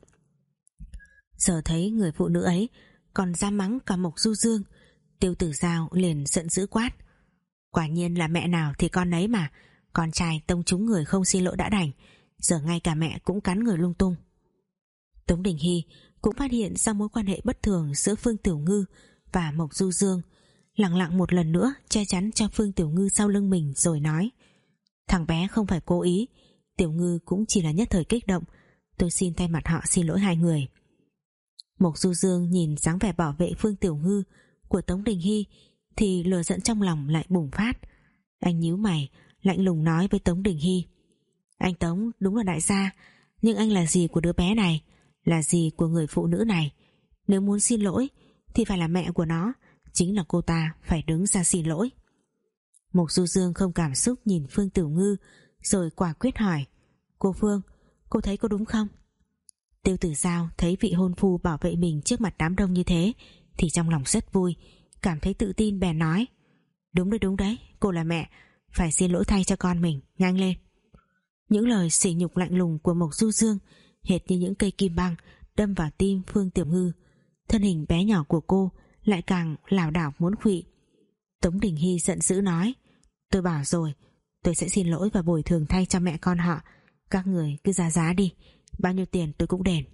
Giờ thấy người phụ nữ ấy còn dám mắng cả Mộc Du Dương, Tiêu Tử Giao liền giận dữ quát: Quả nhiên là mẹ nào thì con ấy mà. Con trai tông trúng người không xin lỗi đã đành, giờ ngay cả mẹ cũng cắn người lung tung. Tống Đình Hy cũng phát hiện ra mối quan hệ bất thường giữa Phương Tiểu Ngư và Mộc Du Dương, lặng lặng một lần nữa che chắn cho Phương Tiểu Ngư sau lưng mình rồi nói: Thằng bé không phải cố ý, Tiểu Ngư cũng chỉ là nhất thời kích động, tôi xin thay mặt họ xin lỗi hai người. Mộc Du Dương nhìn dáng vẻ bảo vệ Phương Tiểu Ngư của Tống Đình Hy thì lửa giận trong lòng lại bùng phát. Anh nhíu mày lạnh lùng nói với Tống Đình Hy: Anh Tống đúng là đại gia, nhưng anh là dì của đứa bé này, là dì của người phụ nữ này. Nếu muốn xin lỗi thì phải là mẹ của nó, chính là cô ta phải đứng ra xin lỗi. Mộc Du Dương không cảm xúc nhìn Phương Tiểu Ngư rồi quả quyết hỏi: Cô Phương, cô thấy có đúng không? Tiêu Tử Giao thấy vị hôn phu bảo vệ mình trước mặt đám đông như thế thì trong lòng rất vui, cảm thấy tự tin bèn nói: Đúng đấy đúng đấy, cô là mẹ, phải xin lỗi thay cho con mình, nhanh lên. Những lời sỉ nhục lạnh lùng của Mộc Du Dương hệt như những cây kim băng đâm vào tim Phương Tiểu Ngư. Thân hình bé nhỏ của cô lại càng lảo đảo muốn khuỵu. Tống Đình Hy giận dữ nói: Tôi bảo rồi, tôi sẽ xin lỗi và bồi thường thay cho mẹ con họ. Các người cứ ra giá đi, bao nhiêu tiền tôi cũng đền.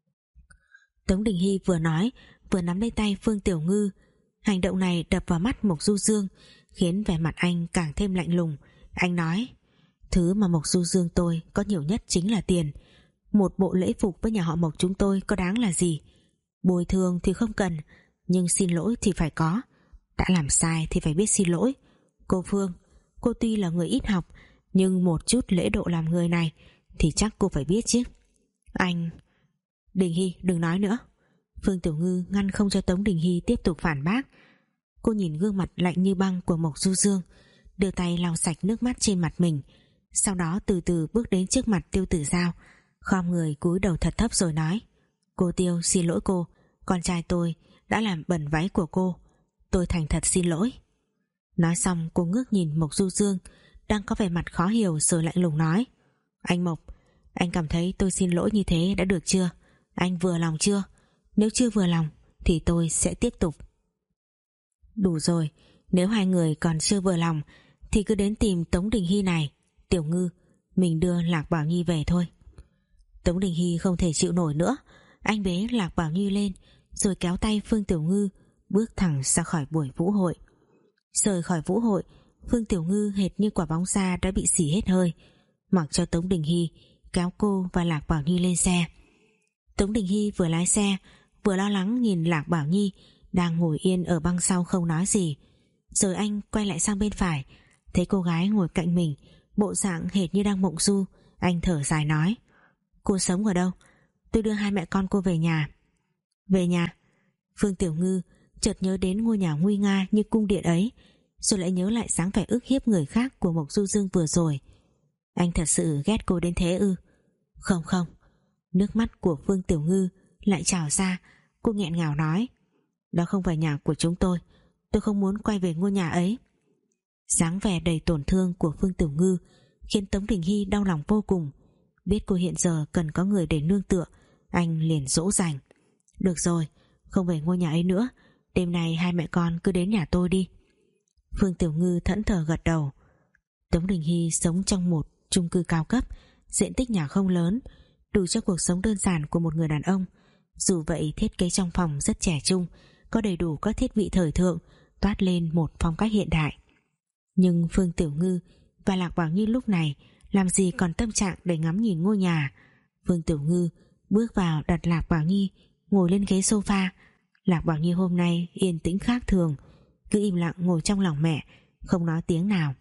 Tống Đình Hy vừa nói vừa nắm lấy tay Phương Tiểu Ngư. Hành động này đập vào mắt Mộc Du Dương, khiến vẻ mặt anh càng thêm lạnh lùng. Anh nói: Thứ mà Mộc Du Dương tôi có nhiều nhất chính là tiền. Một bộ lễ phục với nhà họ Mộc chúng tôi có đáng là gì? Bồi thường thì không cần, nhưng xin lỗi thì phải có. Đã làm sai thì phải biết xin lỗi. Cô Phương, cô tuy là người ít học, nhưng một chút lễ độ làm người này thì chắc cô phải biết chứ. Anh... Đình Hy đừng nói nữa. Phương Tiểu Ngư ngăn không cho Tống Đình Hy tiếp tục phản bác. Cô nhìn gương mặt lạnh như băng của Mộc Du Dương, đưa tay lau sạch nước mắt trên mặt mình, sau đó từ từ bước đến trước mặt Tiêu Tử Giao, khom người cúi đầu thật thấp rồi nói: Cô Tiêu, xin lỗi cô, con trai tôi đã làm bẩn váy của cô, tôi thành thật xin lỗi. Nói xong cô ngước nhìn Mộc Du Dương đang có vẻ mặt khó hiểu rồi lạnh lùng nói: Anh Mộc, anh cảm thấy tôi xin lỗi như thế đã được chưa? Anh vừa lòng chưa? Nếu chưa vừa lòng thì tôi sẽ tiếp tục. Đủ rồi, nếu hai người còn chưa vừa lòng thì cứ đến tìm Tống Đình Hy này. Tiểu Ngư, mình đưa Lạc Bảo Nhi về thôi. Tống Đình Hy không thể chịu nổi nữa, anh bế Lạc Bảo Nhi lên rồi kéo tay Phương Tiểu Ngư bước thẳng ra khỏi buổi vũ hội. Rời khỏi vũ hội, Phương Tiểu Ngư hệt như quả bóng xa đã bị xỉ hết hơi, mặc cho Tống Đình Hy kéo cô và Lạc Bảo Nhi lên xe. Tống Đình Hy vừa lái xe vừa lo lắng nhìn Lạc Bảo Nhi đang ngồi yên ở băng sau không nói gì. Rồi anh quay lại sang bên phải, thấy cô gái ngồi cạnh mình bộ dạng hệt như đang mộng du. Anh thở dài nói: Cô sống ở đâu? Tôi đưa hai mẹ con cô về nhà. Về nhà? Phương Tiểu Ngư chợt nhớ đến ngôi nhà nguy nga như cung điện ấy, rồi lại nhớ lại dáng vẻ ức hiếp người khác của Mộc Du Dương vừa rồi. Anh thật sự ghét cô đến thế ư? Không không. Nước mắt của Phương Tiểu Ngư lại trào ra. Cô nghẹn ngào nói: Đó không phải nhà của chúng tôi, tôi không muốn quay về ngôi nhà ấy. Dáng vẻ đầy tổn thương của Phương Tiểu Ngư khiến Tống Đình Hy đau lòng vô cùng. Biết cô hiện giờ cần có người để nương tựa, anh liền dỗ dành. Được rồi, không về ngôi nhà ấy nữa, đêm nay hai mẹ con cứ đến nhà tôi đi. Phương Tiểu Ngư thẫn thờ gật đầu. Tống Đình Hy sống trong một chung cư cao cấp, diện tích nhà không lớn, đủ cho cuộc sống đơn giản của một người đàn ông. Dù vậy thiết kế trong phòng rất trẻ trung, có đầy đủ các thiết bị thời thượng, toát lên một phong cách hiện đại. Nhưng Phương Tiểu Ngư và Lạc Bảo Nhi lúc này làm gì còn tâm trạng để ngắm nhìn ngôi nhà. Phương Tiểu Ngư bước vào đặt Lạc Bảo Nhi ngồi lên ghế sofa. Lạc Bảo Nhi hôm nay yên tĩnh khác thường, cứ im lặng ngồi trong lòng mẹ, không nói tiếng nào.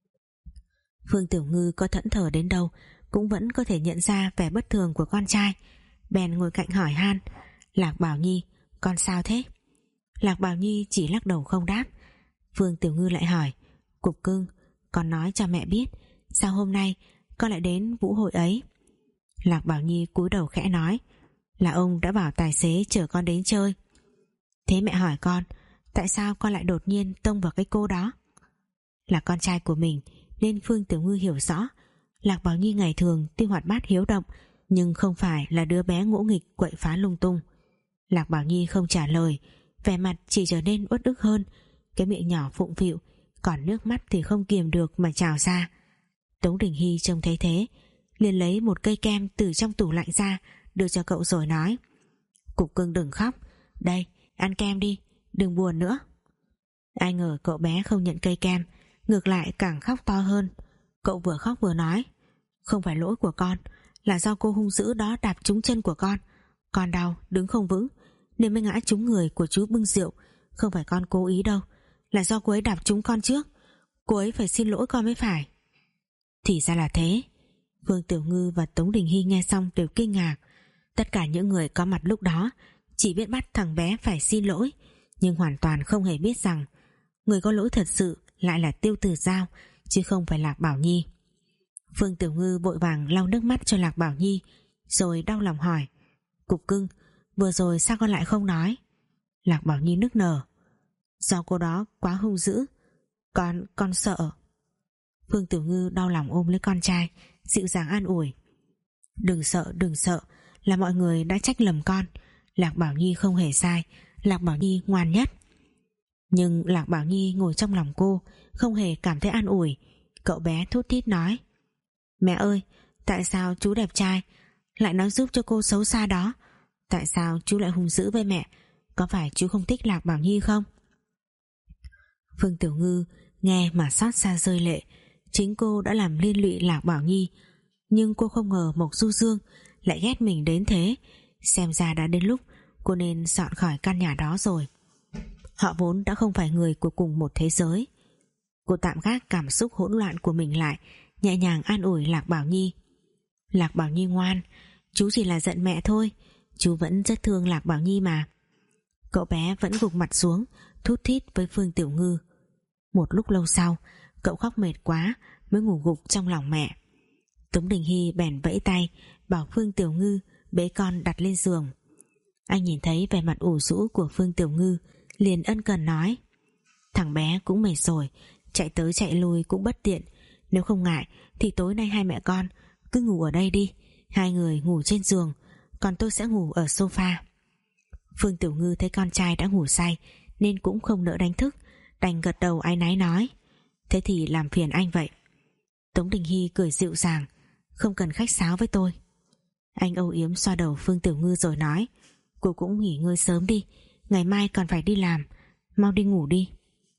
Phương Tiểu Ngư có thẫn thờ đến đâu cũng vẫn có thể nhận ra vẻ bất thường của con trai, bèn ngồi cạnh hỏi han: Lạc Bảo Nhi, con sao thế? Lạc Bảo Nhi chỉ lắc đầu không đáp. Phương Tiểu Ngư lại hỏi: Cục cưng, con nói cho mẹ biết, sao hôm nay con lại đến vũ hội ấy? Lạc Bảo Nhi cúi đầu khẽ nói: Là ông đã bảo tài xế chở con đến chơi. Thế mẹ hỏi con, tại sao con lại đột nhiên tông vào cái cô đó? Là con trai của mình nên Phương Tiểu Ngư hiểu rõ. Lạc Bảo Nhi ngày thường tuy hoạt bát hiếu động, nhưng không phải là đứa bé ngỗ nghịch quậy phá lung tung. Lạc Bảo Nhi không trả lời, vẻ mặt chỉ trở nên uất ức hơn, cái miệng nhỏ phụng phịu, còn nước mắt thì không kiềm được mà trào ra. Tống Đình Hy trông thấy thế, liền lấy một cây kem từ trong tủ lạnh ra đưa cho cậu rồi nói: Cục cưng đừng khóc, đây, ăn kem đi, đừng buồn nữa. Ai ngờ cậu bé không nhận cây kem, ngược lại càng khóc to hơn. Cậu vừa khóc vừa nói: Không phải lỗi của con, là do cô hung dữ đó đạp trúng chân của con. Con đau, đứng không vững nên mới ngã trúng người của chú bưng rượu. Không phải con cố ý đâu, là do cô ấy đạp trúng con trước. Cô ấy phải xin lỗi con mới phải. Thì ra là thế. Phương Tiểu Ngư và Tống Đình Hy nghe xong đều kinh ngạc. Tất cả những người có mặt lúc đó chỉ biết bắt thằng bé phải xin lỗi, nhưng hoàn toàn không hề biết rằng người có lỗi thật sự lại là Tiêu Tử Giao, chứ không phải Lạc Bảo Nhi. Phương Tiểu Ngư vội vàng lau nước mắt cho Lạc Bảo Nhi, rồi đau lòng hỏi: Cục cưng, vừa rồi sao con lại không nói? Lạc Bảo Nhi nức nở: Do cô đó quá hung dữ, Con, con sợ. Phương Tiểu Ngư đau lòng ôm lấy con trai, dịu dàng an ủi: Đừng sợ, đừng sợ, là mọi người đã trách lầm con. Lạc Bảo Nhi không hề sai, Lạc Bảo Nhi ngoan nhất. Nhưng Lạc Bảo Nhi ngồi trong lòng cô, không hề cảm thấy an ủi. Cậu bé thút thít nói: Mẹ ơi, tại sao chú đẹp trai lại nói giúp cho cô xấu xa đó? Tại sao chú lại hung dữ với mẹ? Có phải chú không thích Lạc Bảo Nhi không? Phương Tiểu Ngư nghe mà xót xa rơi lệ. Chính cô đã làm liên lụy Lạc Bảo Nhi, nhưng cô không ngờ Mộc Du Dương lại ghét mình đến thế. Xem ra đã đến lúc cô nên dọn khỏi căn nhà đó rồi. Họ vốn đã không phải người của cùng một thế giới. Cô tạm gác cảm xúc hỗn loạn của mình lại, nhẹ nhàng an ủi Lạc Bảo Nhi: Lạc Bảo Nhi ngoan, chú chỉ là giận mẹ thôi, chú vẫn rất thương Lạc Bảo Nhi mà. Cậu bé vẫn gục mặt xuống, thút thít với Phương Tiểu Ngư. Một lúc lâu sau, cậu khóc mệt quá mới ngủ gục trong lòng mẹ. Tống Đình Hy bèn vẫy tay bảo Phương Tiểu Ngư bế con đặt lên giường. Anh nhìn thấy vẻ mặt ủ rũ của Phương Tiểu Ngư, liền ân cần nói: Thằng bé cũng mệt rồi, chạy tới chạy lui cũng bất tiện, nếu không ngại thì tối nay hai mẹ con cứ ngủ ở đây đi. Hai người ngủ trên giường, còn tôi sẽ ngủ ở sofa. Phương Tiểu Ngư thấy con trai đã ngủ say nên cũng không nỡ đánh thức, đành gật đầu áy náy nói: Thế thì làm phiền anh vậy. Tống Đình Hy cười dịu dàng: Không cần khách sáo với tôi. Anh âu yếm xoa đầu Phương Tiểu Ngư rồi nói: Cô cũng nghỉ ngơi sớm đi, ngày mai còn phải đi làm, mau đi ngủ đi.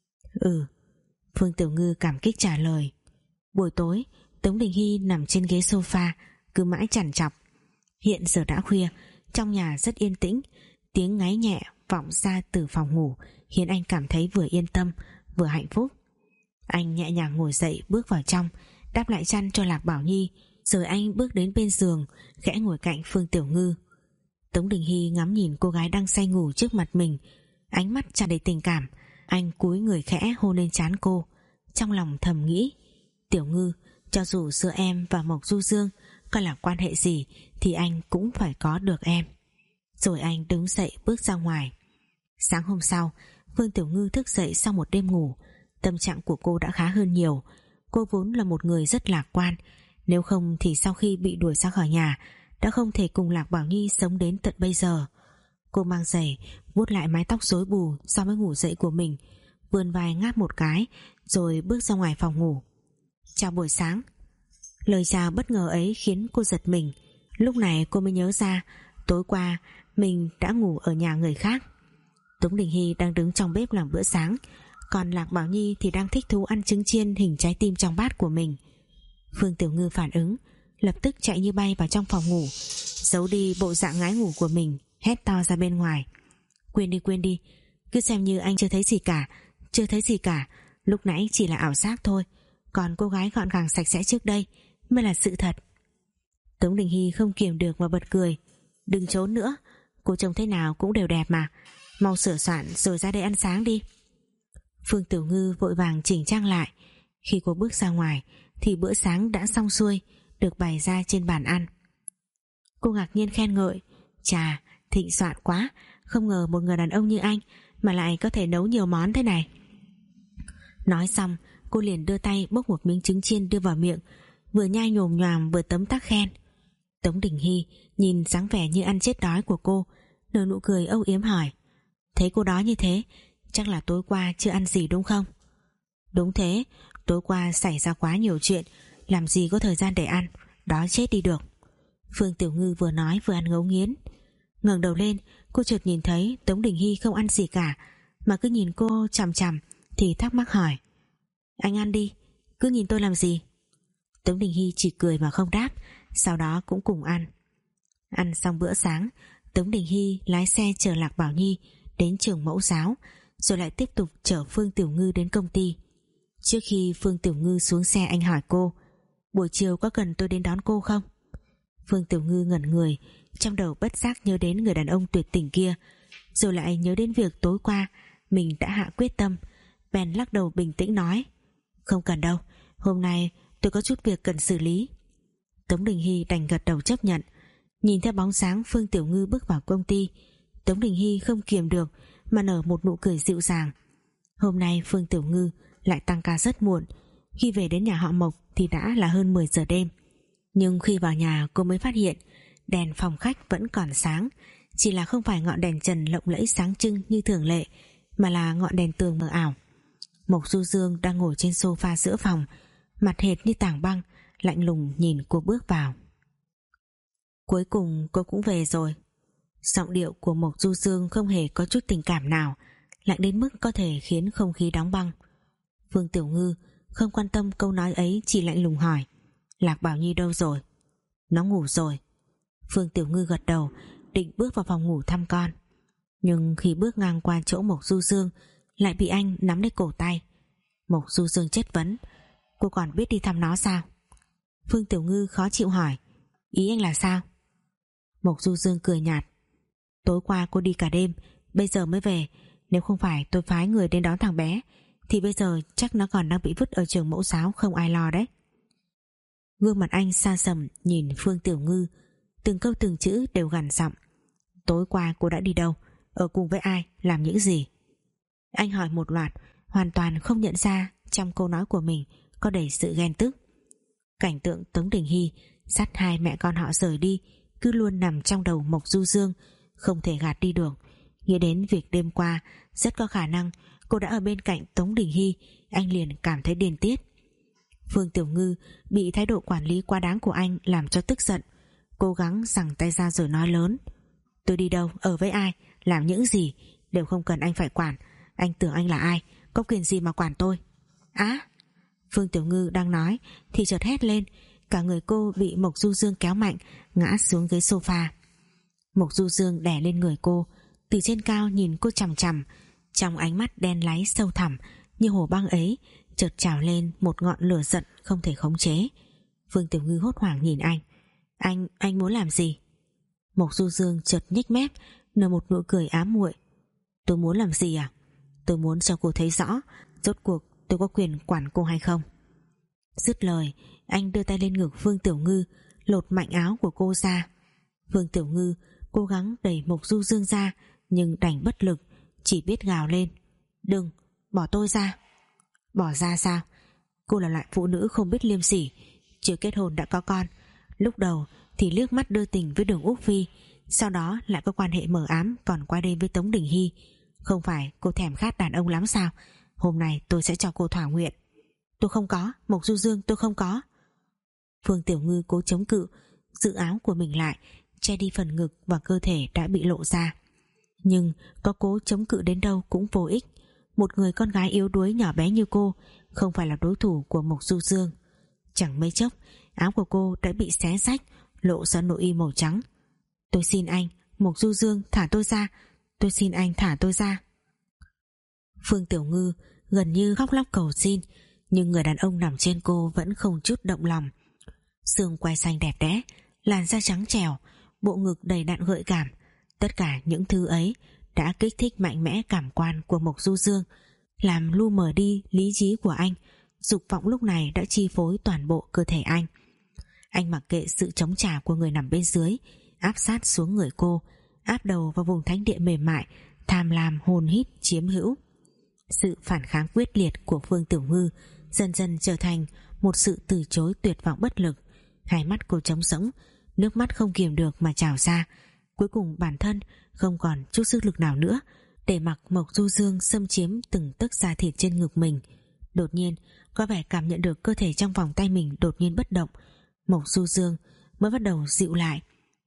Ừ. Phương Tiểu Ngư cảm kích trả lời. Buổi tối Tống Đình Hy nằm trên ghế sofa cứ mãi trằn trọc. Hiện giờ đã khuya, trong nhà rất yên tĩnh, tiếng ngáy nhẹ vọng ra từ phòng ngủ khiến anh cảm thấy vừa yên tâm vừa hạnh phúc. Anh nhẹ nhàng ngồi dậy bước vào trong, đắp lại chăn cho Lạc Bảo Nhi, rồi anh bước đến bên giường, khẽ ngồi cạnh Phương Tiểu Ngư. Tống Đình Hy ngắm nhìn cô gái đang say ngủ trước mặt mình, ánh mắt tràn đầy tình cảm. Anh cúi người khẽ hôn lên trán cô, trong lòng thầm nghĩ: Tiểu Ngư, cho dù giữa em và Mộc Du Dương có là quan hệ gì thì anh cũng phải có được em. Rồi anh đứng dậy bước ra ngoài. Sáng hôm sau, Phương Tiểu Ngư thức dậy sau một đêm ngủ, tâm trạng của cô đã khá hơn nhiều. Cô vốn là một người rất lạc quan, nếu không thì sau khi bị đuổi ra khỏi nhà đã không thể cùng Lạc Bảo Nhi sống đến tận bây giờ. Cô mang giày, vuốt lại mái tóc rối bù so với ngủ dậy của mình, vươn vai ngáp một cái rồi bước ra ngoài phòng ngủ. Chào buổi sáng. Lời chào bất ngờ ấy khiến cô giật mình. Lúc này cô mới nhớ ra tối qua mình đã ngủ ở nhà người khác. Tống Đình Hy đang đứng trong bếp làm bữa sáng, còn Lạc Bảo Nhi thì đang thích thú ăn trứng chiên hình trái tim trong bát của mình. Phương Tiểu Ngư phản ứng, lập tức chạy như bay vào trong phòng ngủ, giấu đi bộ dạng ngái ngủ của mình, hét to ra bên ngoài: Quên đi quên đi, cứ xem như anh chưa thấy gì cả, chưa thấy gì cả, lúc nãy chỉ là ảo giác thôi, còn cô gái gọn gàng sạch sẽ trước đây mới là sự thật. Tống Đình Hy không kiềm được mà bật cười: Đừng trốn nữa, cô trông thế nào cũng đều đẹp mà, mau sửa soạn rồi ra đây ăn sáng đi. Phương Tiểu Ngư vội vàng chỉnh trang lại. Khi cô bước ra ngoài thì bữa sáng đã xong xuôi, được bày ra trên bàn ăn. Cô ngạc nhiên khen ngợi: Chà, thịnh soạn quá, không ngờ một người đàn ông như anh mà lại có thể nấu nhiều món thế này. Nói xong cô liền đưa tay bốc một miếng trứng chiên đưa vào miệng, vừa nhai nhồm nhoàm vừa tấm tắc khen. Tống Đình Hy nhìn dáng vẻ như ăn chết đói của cô, nở nụ cười âu yếm hỏi: Thấy cô đói như thế, chắc là tối qua chưa ăn gì đúng không? Đúng thế, tối qua xảy ra quá nhiều chuyện, làm gì có thời gian để ăn, đói chết đi được. Phương Tiểu Ngư vừa nói vừa ăn ngấu nghiến. Ngẩng đầu lên, cô chợt nhìn thấy Tống Đình Hy không ăn gì cả, mà cứ nhìn cô chằm chằm, thì thắc mắc hỏi: Anh ăn đi, cứ nhìn tôi làm gì? Tống Đình Hy chỉ cười mà không đáp, sau đó cũng cùng ăn. Ăn xong bữa sáng, Tống Đình Hy lái xe chở Lạc Bảo Nhi đến trường mẫu giáo, rồi lại tiếp tục chở Phương Tiểu Ngư đến công ty. Trước khi Phương Tiểu Ngư xuống xe, anh hỏi cô: Buổi chiều có cần tôi đến đón cô không? Phương Tiểu Ngư ngẩn người, trong đầu bất giác nhớ đến người đàn ông tuyệt tình kia, rồi lại nhớ đến việc tối qua mình đã hạ quyết tâm, bèn lắc đầu bình tĩnh nói: Không cần đâu, hôm nay tôi có chút việc cần xử lý. Tống Đình Hy đành gật đầu chấp nhận. Nhìn theo bóng dáng Phương Tiểu Ngư bước vào công ty, Tống Đình Hy không kiềm được mà nở một nụ cười dịu dàng. Hôm nay Phương Tiểu Ngư lại tăng ca rất muộn, khi về đến nhà họ Mộc thì đã là hơn mười giờ đêm. Nhưng khi vào nhà cô mới phát hiện đèn phòng khách vẫn còn sáng, chỉ là không phải ngọn đèn trần lộng lẫy sáng trưng như thường lệ, mà là ngọn đèn tường mờ ảo. Mộc Du Dương đang ngồi trên sofa giữa phòng, mặt hệt như tảng băng, lạnh lùng nhìn cô bước vào. Cuối cùng cô cũng về rồi. Giọng điệu của Mộc Du Dương không hề có chút tình cảm nào, lạnh đến mức có thể khiến không khí đóng băng. Phương Tiểu Ngư không quan tâm câu nói ấy, chỉ lạnh lùng hỏi: Lạc Bảo Nhi đâu rồi? Nó ngủ rồi. Phương Tiểu Ngư gật đầu, định bước vào phòng ngủ thăm con, nhưng khi bước ngang qua chỗ Mộc Du Dương lại bị anh nắm lấy cổ tay. Mộc Du Dương chất vấn: Cô còn biết đi thăm nó sao? Phương Tiểu Ngư khó chịu hỏi: Ý anh là sao? Mộc Du Dương cười nhạt: Tối qua cô đi cả đêm, bây giờ mới về. Nếu không phải tôi phái người đến đón thằng bé thì bây giờ chắc nó còn đang bị vứt ở trường mẫu giáo không ai lo đấy. Gương mặt anh xa sầm nhìn Phương Tiểu Ngư, từng câu từng chữ đều gằn giọng: Tối qua cô đã đi đâu, ở cùng với ai, làm những gì? Anh hỏi một loạt, hoàn toàn không nhận ra trong câu nói của mình có đầy sự ghen tức. Cảnh tượng Tống Đình Hy dắt hai mẹ con họ rời đi cứ luôn nằm trong đầu Mộc Du Dương, không thể gạt đi được. Nghĩ đến việc đêm qua rất có khả năng cô đã ở bên cạnh Tống Đình Hy, anh liền cảm thấy điên tiết. Phương Tiểu Ngư bị thái độ quản lý quá đáng của anh làm cho tức giận, cố gắng giằng tay ra rồi nói lớn: Tôi đi đâu, ở với ai, làm những gì đều không cần anh phải quản. Anh tưởng anh là ai, có quyền gì mà quản tôi? Á! Phương Tiểu Ngư đang nói thì chợt hét lên, cả người cô bị Mộc Du Dương kéo mạnh ngã xuống ghế sofa. Mộc Du Dương đè lên người cô, từ trên cao nhìn cô chằm chằm, trong ánh mắt đen láy sâu thẳm như hồ băng ấy chợt trào lên một ngọn lửa giận không thể khống chế. Phương Tiểu Ngư hốt hoảng nhìn anh: Anh, anh muốn làm gì? Mộc Du Dương chợt nhếch mép, nở một nụ cười ám muội: Tôi muốn làm gì à? Tôi muốn cho cô thấy rõ rốt cuộc tôi có quyền quản cô hay không. Dứt lời, anh đưa tay lên ngực Phương Tiểu Ngư, lột mạnh áo của cô ra. Phương Tiểu Ngư cố gắng đẩy Mộc Du Dương ra, nhưng đành bất lực, chỉ biết gào lên: Đừng, bỏ tôi ra. Bỏ ra sao? Cô là loại phụ nữ không biết liêm sỉ, chưa kết hôn đã có con. Lúc đầu thì liếc mắt đưa tình với Đường Úc Phi, sau đó lại có quan hệ mờ ám còn qua đêm với Tống Đình Hy. Không phải cô thèm khát đàn ông lắm sao? Hôm nay tôi sẽ cho cô thỏa nguyện. Tôi không có, Mộc Du Dương, tôi không có. Phương Tiểu Ngư cố chống cự, giữ áo của mình lại, che đi phần ngực và cơ thể đã bị lộ ra. Nhưng có cố chống cự đến đâu cũng vô ích. Một người con gái yếu đuối nhỏ bé như cô không phải là đối thủ của Mộc Du Dương. Chẳng mấy chốc áo của cô đã bị xé rách, lộ ra nội y màu trắng. Tôi xin anh, Mộc Du Dương, thả tôi ra. Tôi xin anh thả tôi ra. Phương Tiểu Ngư gần như khóc lóc cầu xin, nhưng người đàn ông nằm trên cô vẫn không chút động lòng. Xương quai xanh đẹp đẽ, làn da trắng trẻo, bộ ngực đầy đặn gợi cảm. Tất cả những thứ ấy đã kích thích mạnh mẽ cảm quan của Mộc Du Dương, làm lu mờ đi lý trí của anh. Dục vọng lúc này đã chi phối toàn bộ cơ thể anh. Anh mặc kệ sự chống trả của người nằm bên dưới, áp sát xuống người cô, áp đầu vào vùng thánh địa mềm mại, tham lam hôn hít chiếm hữu. Sự phản kháng quyết liệt của Phương Tiểu Ngư dần dần trở thành một sự từ chối tuyệt vọng bất lực. Hai mắt cô trống rỗng, nước mắt không kiềm được mà trào ra. Cuối cùng bản thân không còn chút sức lực nào nữa để mặc Mộc Du Dương xâm chiếm từng tấc da thịt trên ngực mình. Đột nhiên có vẻ cảm nhận được cơ thể trong vòng tay mình đột nhiên bất động. Mộc Du Dương mới bắt đầu dịu lại.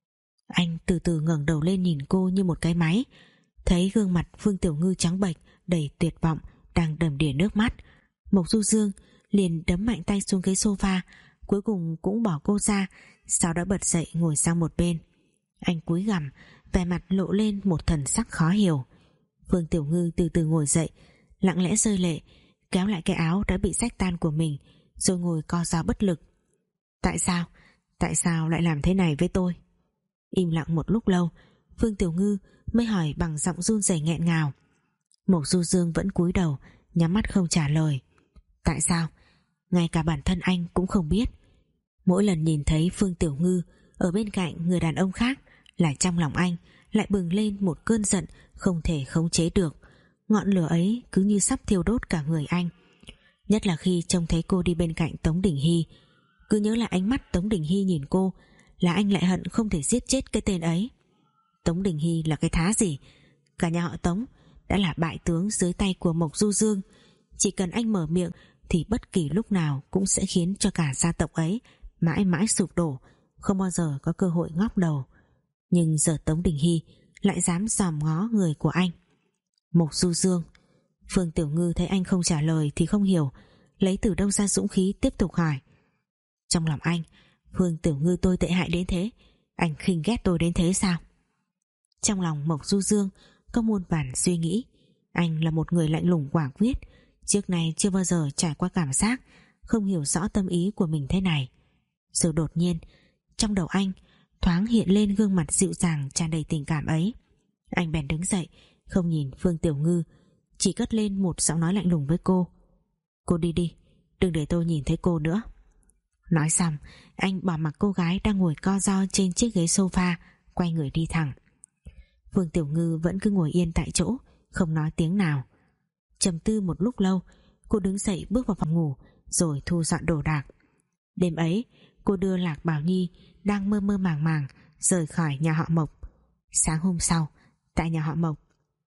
Anh từ từ ngẩng đầu lên nhìn cô như một cái máy. Thấy gương mặt Phương Tiểu Ngư trắng bệch đầy tuyệt vọng đang đầm đìa nước mắt, Mộc Du Dương liền đấm mạnh tay xuống ghế sofa, cuối cùng cũng bỏ cô ra, sau đó bật dậy ngồi sang một bên. Anh cúi gằm, vẻ mặt lộ lên một thần sắc khó hiểu. Phương Tiểu Ngư từ từ ngồi dậy, lặng lẽ rơi lệ, kéo lại cái áo đã bị rách tan của mình, rồi ngồi co ro bất lực. Tại sao? Tại sao lại làm thế này với tôi? Im lặng một lúc lâu, Phương Tiểu Ngư mới hỏi bằng giọng run rẩy nghẹn ngào. Mộc Du Dương vẫn cúi đầu, nhắm mắt không trả lời. Tại sao? Ngay cả bản thân anh cũng không biết. Mỗi lần nhìn thấy Phương Tiểu Ngư ở bên cạnh người đàn ông khác là trong lòng anh lại bừng lên một cơn giận không thể khống chế được. Ngọn lửa ấy cứ như sắp thiêu đốt cả người anh. Nhất là khi trông thấy cô đi bên cạnh Tống Đình Hy. Cứ nhớ là ánh mắt Tống Đình Hy nhìn cô là anh lại hận không thể giết chết cái tên ấy. Tống Đình Hy là cái thá gì? Cả nhà họ Tống đã là bại tướng dưới tay của Mộc Du Dương. Chỉ cần anh mở miệng thì bất kỳ lúc nào cũng sẽ khiến cho cả gia tộc ấy mãi mãi sụp đổ, không bao giờ có cơ hội ngóc đầu. Nhưng giờ Tống Đình Hy lại dám dòm ngó người của anh. Mộc Du Dương. Phương Tiểu Ngư thấy anh không trả lời thì không hiểu lấy từ đâu ra dũng khí tiếp tục hỏi. Trong lòng anh, Phương Tiểu Ngư tôi tệ hại đến thế? Anh khinh ghét tôi đến thế sao? Trong lòng Mộc Du Dương có muôn vàn suy nghĩ. Anh là một người lạnh lùng quả quyết, trước nay chưa bao giờ trải qua cảm giác không hiểu rõ tâm ý của mình thế này. Rồi đột nhiên trong đầu anh thoáng hiện lên gương mặt dịu dàng tràn đầy tình cảm ấy. Anh bèn đứng dậy, không nhìn Phương Tiểu Ngư, chỉ cất lên một giọng nói lạnh lùng với cô. Cô đi đi, đừng để tôi nhìn thấy cô nữa. Nói xong anh bỏ mặc cô gái đang ngồi co ro trên chiếc ghế sofa, quay người đi thẳng. Phương Tiểu Ngư vẫn cứ ngồi yên tại chỗ, không nói tiếng nào. Trầm tư một lúc lâu, cô đứng dậy bước vào phòng ngủ, rồi thu dọn đồ đạc. Đêm ấy cô đưa Lạc Bảo Nhi đang mơ mơ màng màng rời khỏi nhà họ Mộc. Sáng hôm sau, tại nhà họ Mộc.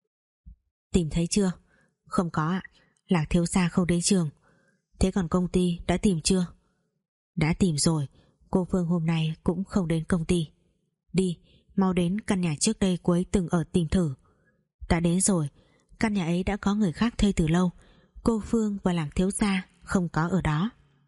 Tìm thấy chưa? Không có ạ, Lạc thiếu gia không đến trường. Thế còn công ty đã tìm chưa? Đã tìm rồi, cô Phương hôm nay cũng không đến công ty. Đi, mau đến căn nhà trước đây cô ấy từng ở tìm thử. Đã đến rồi, căn nhà ấy đã có người khác thuê từ lâu. Cô Phương và Lạc thiếu gia không có ở đó.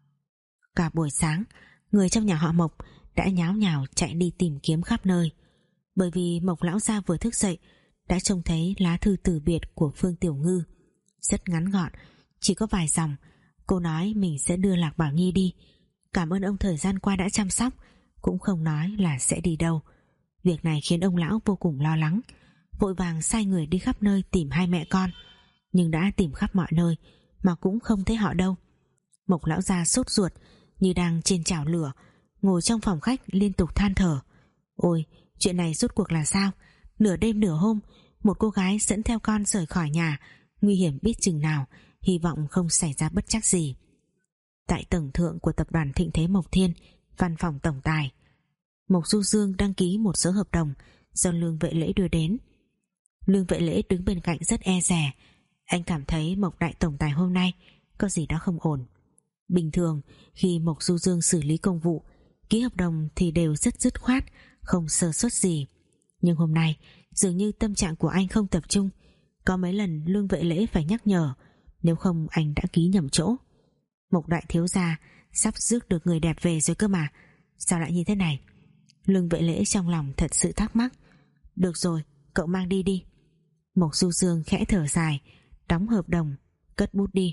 Cả buổi sáng, người trong nhà họ Mộc đã nháo nhào chạy đi tìm kiếm khắp nơi. Bởi vì Mộc lão gia vừa thức dậy đã trông thấy lá thư từ biệt của Phương Tiểu Ngư. Rất ngắn gọn, chỉ có vài dòng. Cô nói mình sẽ đưa Lạc Bảo Nhi đi, cảm ơn ông thời gian qua đã chăm sóc, cũng không nói là sẽ đi đâu. Việc này khiến ông lão vô cùng lo lắng, vội vàng sai người đi khắp nơi tìm hai mẹ con, nhưng đã tìm khắp mọi nơi mà cũng không thấy họ đâu. Mộc lão gia sốt ruột như đang trên chảo lửa, ngồi trong phòng khách liên tục than thở. Ôi, chuyện này rốt cuộc là sao? Nửa đêm nửa hôm, một cô gái dẫn theo con rời khỏi nhà, nguy hiểm biết chừng nào, hy vọng không xảy ra bất trắc gì. Tại tầng thượng của tập đoàn Thịnh Thế Mộc Thiên, văn phòng tổng tài, Mộc Du Dương đăng ký một số hợp đồng do Lương Vệ Lễ đưa đến. Lương Vệ Lễ đứng bên cạnh rất e dè. Anh cảm thấy Mộc đại tổng tài hôm nay có gì đó không ổn. Bình thường khi Mộc Du Dương xử lý công vụ, ký hợp đồng thì đều rất dứt khoát, không sơ suất gì. Nhưng hôm nay dường như tâm trạng của anh không tập trung. Có mấy lần Lương Vệ Lễ phải nhắc nhở, nếu không anh đã ký nhầm chỗ. Mộc đại thiếu gia sắp rước được người đẹp về rồi cơ mà, sao lại như thế này? Lương Vệ Lễ trong lòng thật sự thắc mắc. Được rồi, cậu mang đi đi. Mộc Du Dương khẽ thở dài, đóng hợp đồng, cất bút đi.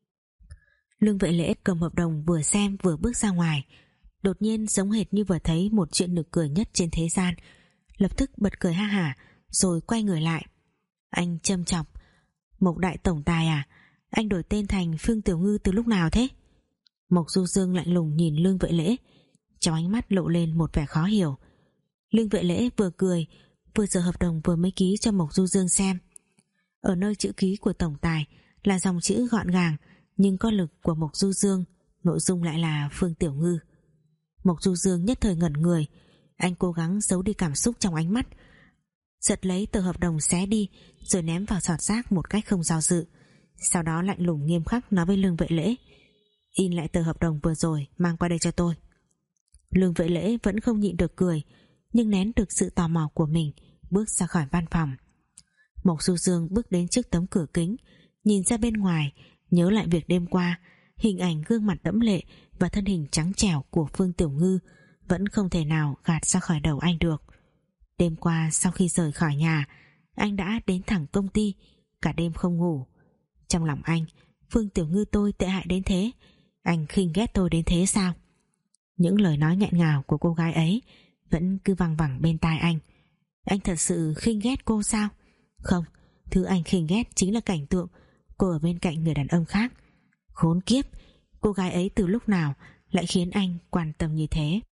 Lương Vệ Lễ cầm hợp đồng vừa xem vừa bước ra ngoài. Đột nhiên giống hệt như vừa thấy một chuyện nực cười nhất trên thế gian, lập tức bật cười ha hả, rồi quay người lại. Anh châm chọc: Mộc đại tổng tài à, anh đổi tên thành Phương Tiểu Ngư từ lúc nào thế? Mộc Du Dương lạnh lùng nhìn Lương Vệ Lễ, trong ánh mắt lộ lên một vẻ khó hiểu. Lương Vệ Lễ vừa cười vừa giở hợp đồng vừa mới ký cho Mộc Du Dương xem. Ở nơi chữ ký của tổng tài là dòng chữ gọn gàng, nhưng có lực của Mộc Du Dương, nội dung lại là Phương Tiểu Ngư. Mộc Du Dương nhất thời ngẩn người. Anh cố gắng giấu đi cảm xúc trong ánh mắt, giật lấy tờ hợp đồng xé đi rồi ném vào giọt rác một cách không do dự. Sau đó lạnh lùng nghiêm khắc nói với Lương Vệ Lễ: In lại tờ hợp đồng vừa rồi, mang qua đây cho tôi. Lương Vệ Lễ vẫn không nhịn được cười, nhưng nén được sự tò mò của mình, bước ra khỏi văn phòng. Mộc Du Dương bước đến trước tấm cửa kính, nhìn ra bên ngoài, nhớ lại việc đêm qua. Hình ảnh gương mặt đẫm lệ và thân hình trắng trẻo của Phương Tiểu Ngư vẫn không thể nào gạt ra khỏi đầu anh được. Đêm qua sau khi rời khỏi nhà, anh đã đến thẳng công ty, cả đêm không ngủ. Trong lòng anh, Phương Tiểu Ngư tôi tệ hại đến thế, anh khinh ghét tôi đến thế sao? Những lời nói nghẹn ngào của cô gái ấy vẫn cứ văng vẳng bên tai anh. Anh thật sự khinh ghét cô sao? Không, thứ anh khinh ghét chính là cảnh tượng cô ở bên cạnh người đàn ông khác. Khốn kiếp, cô gái ấy từ lúc nào lại khiến anh quan tâm như thế?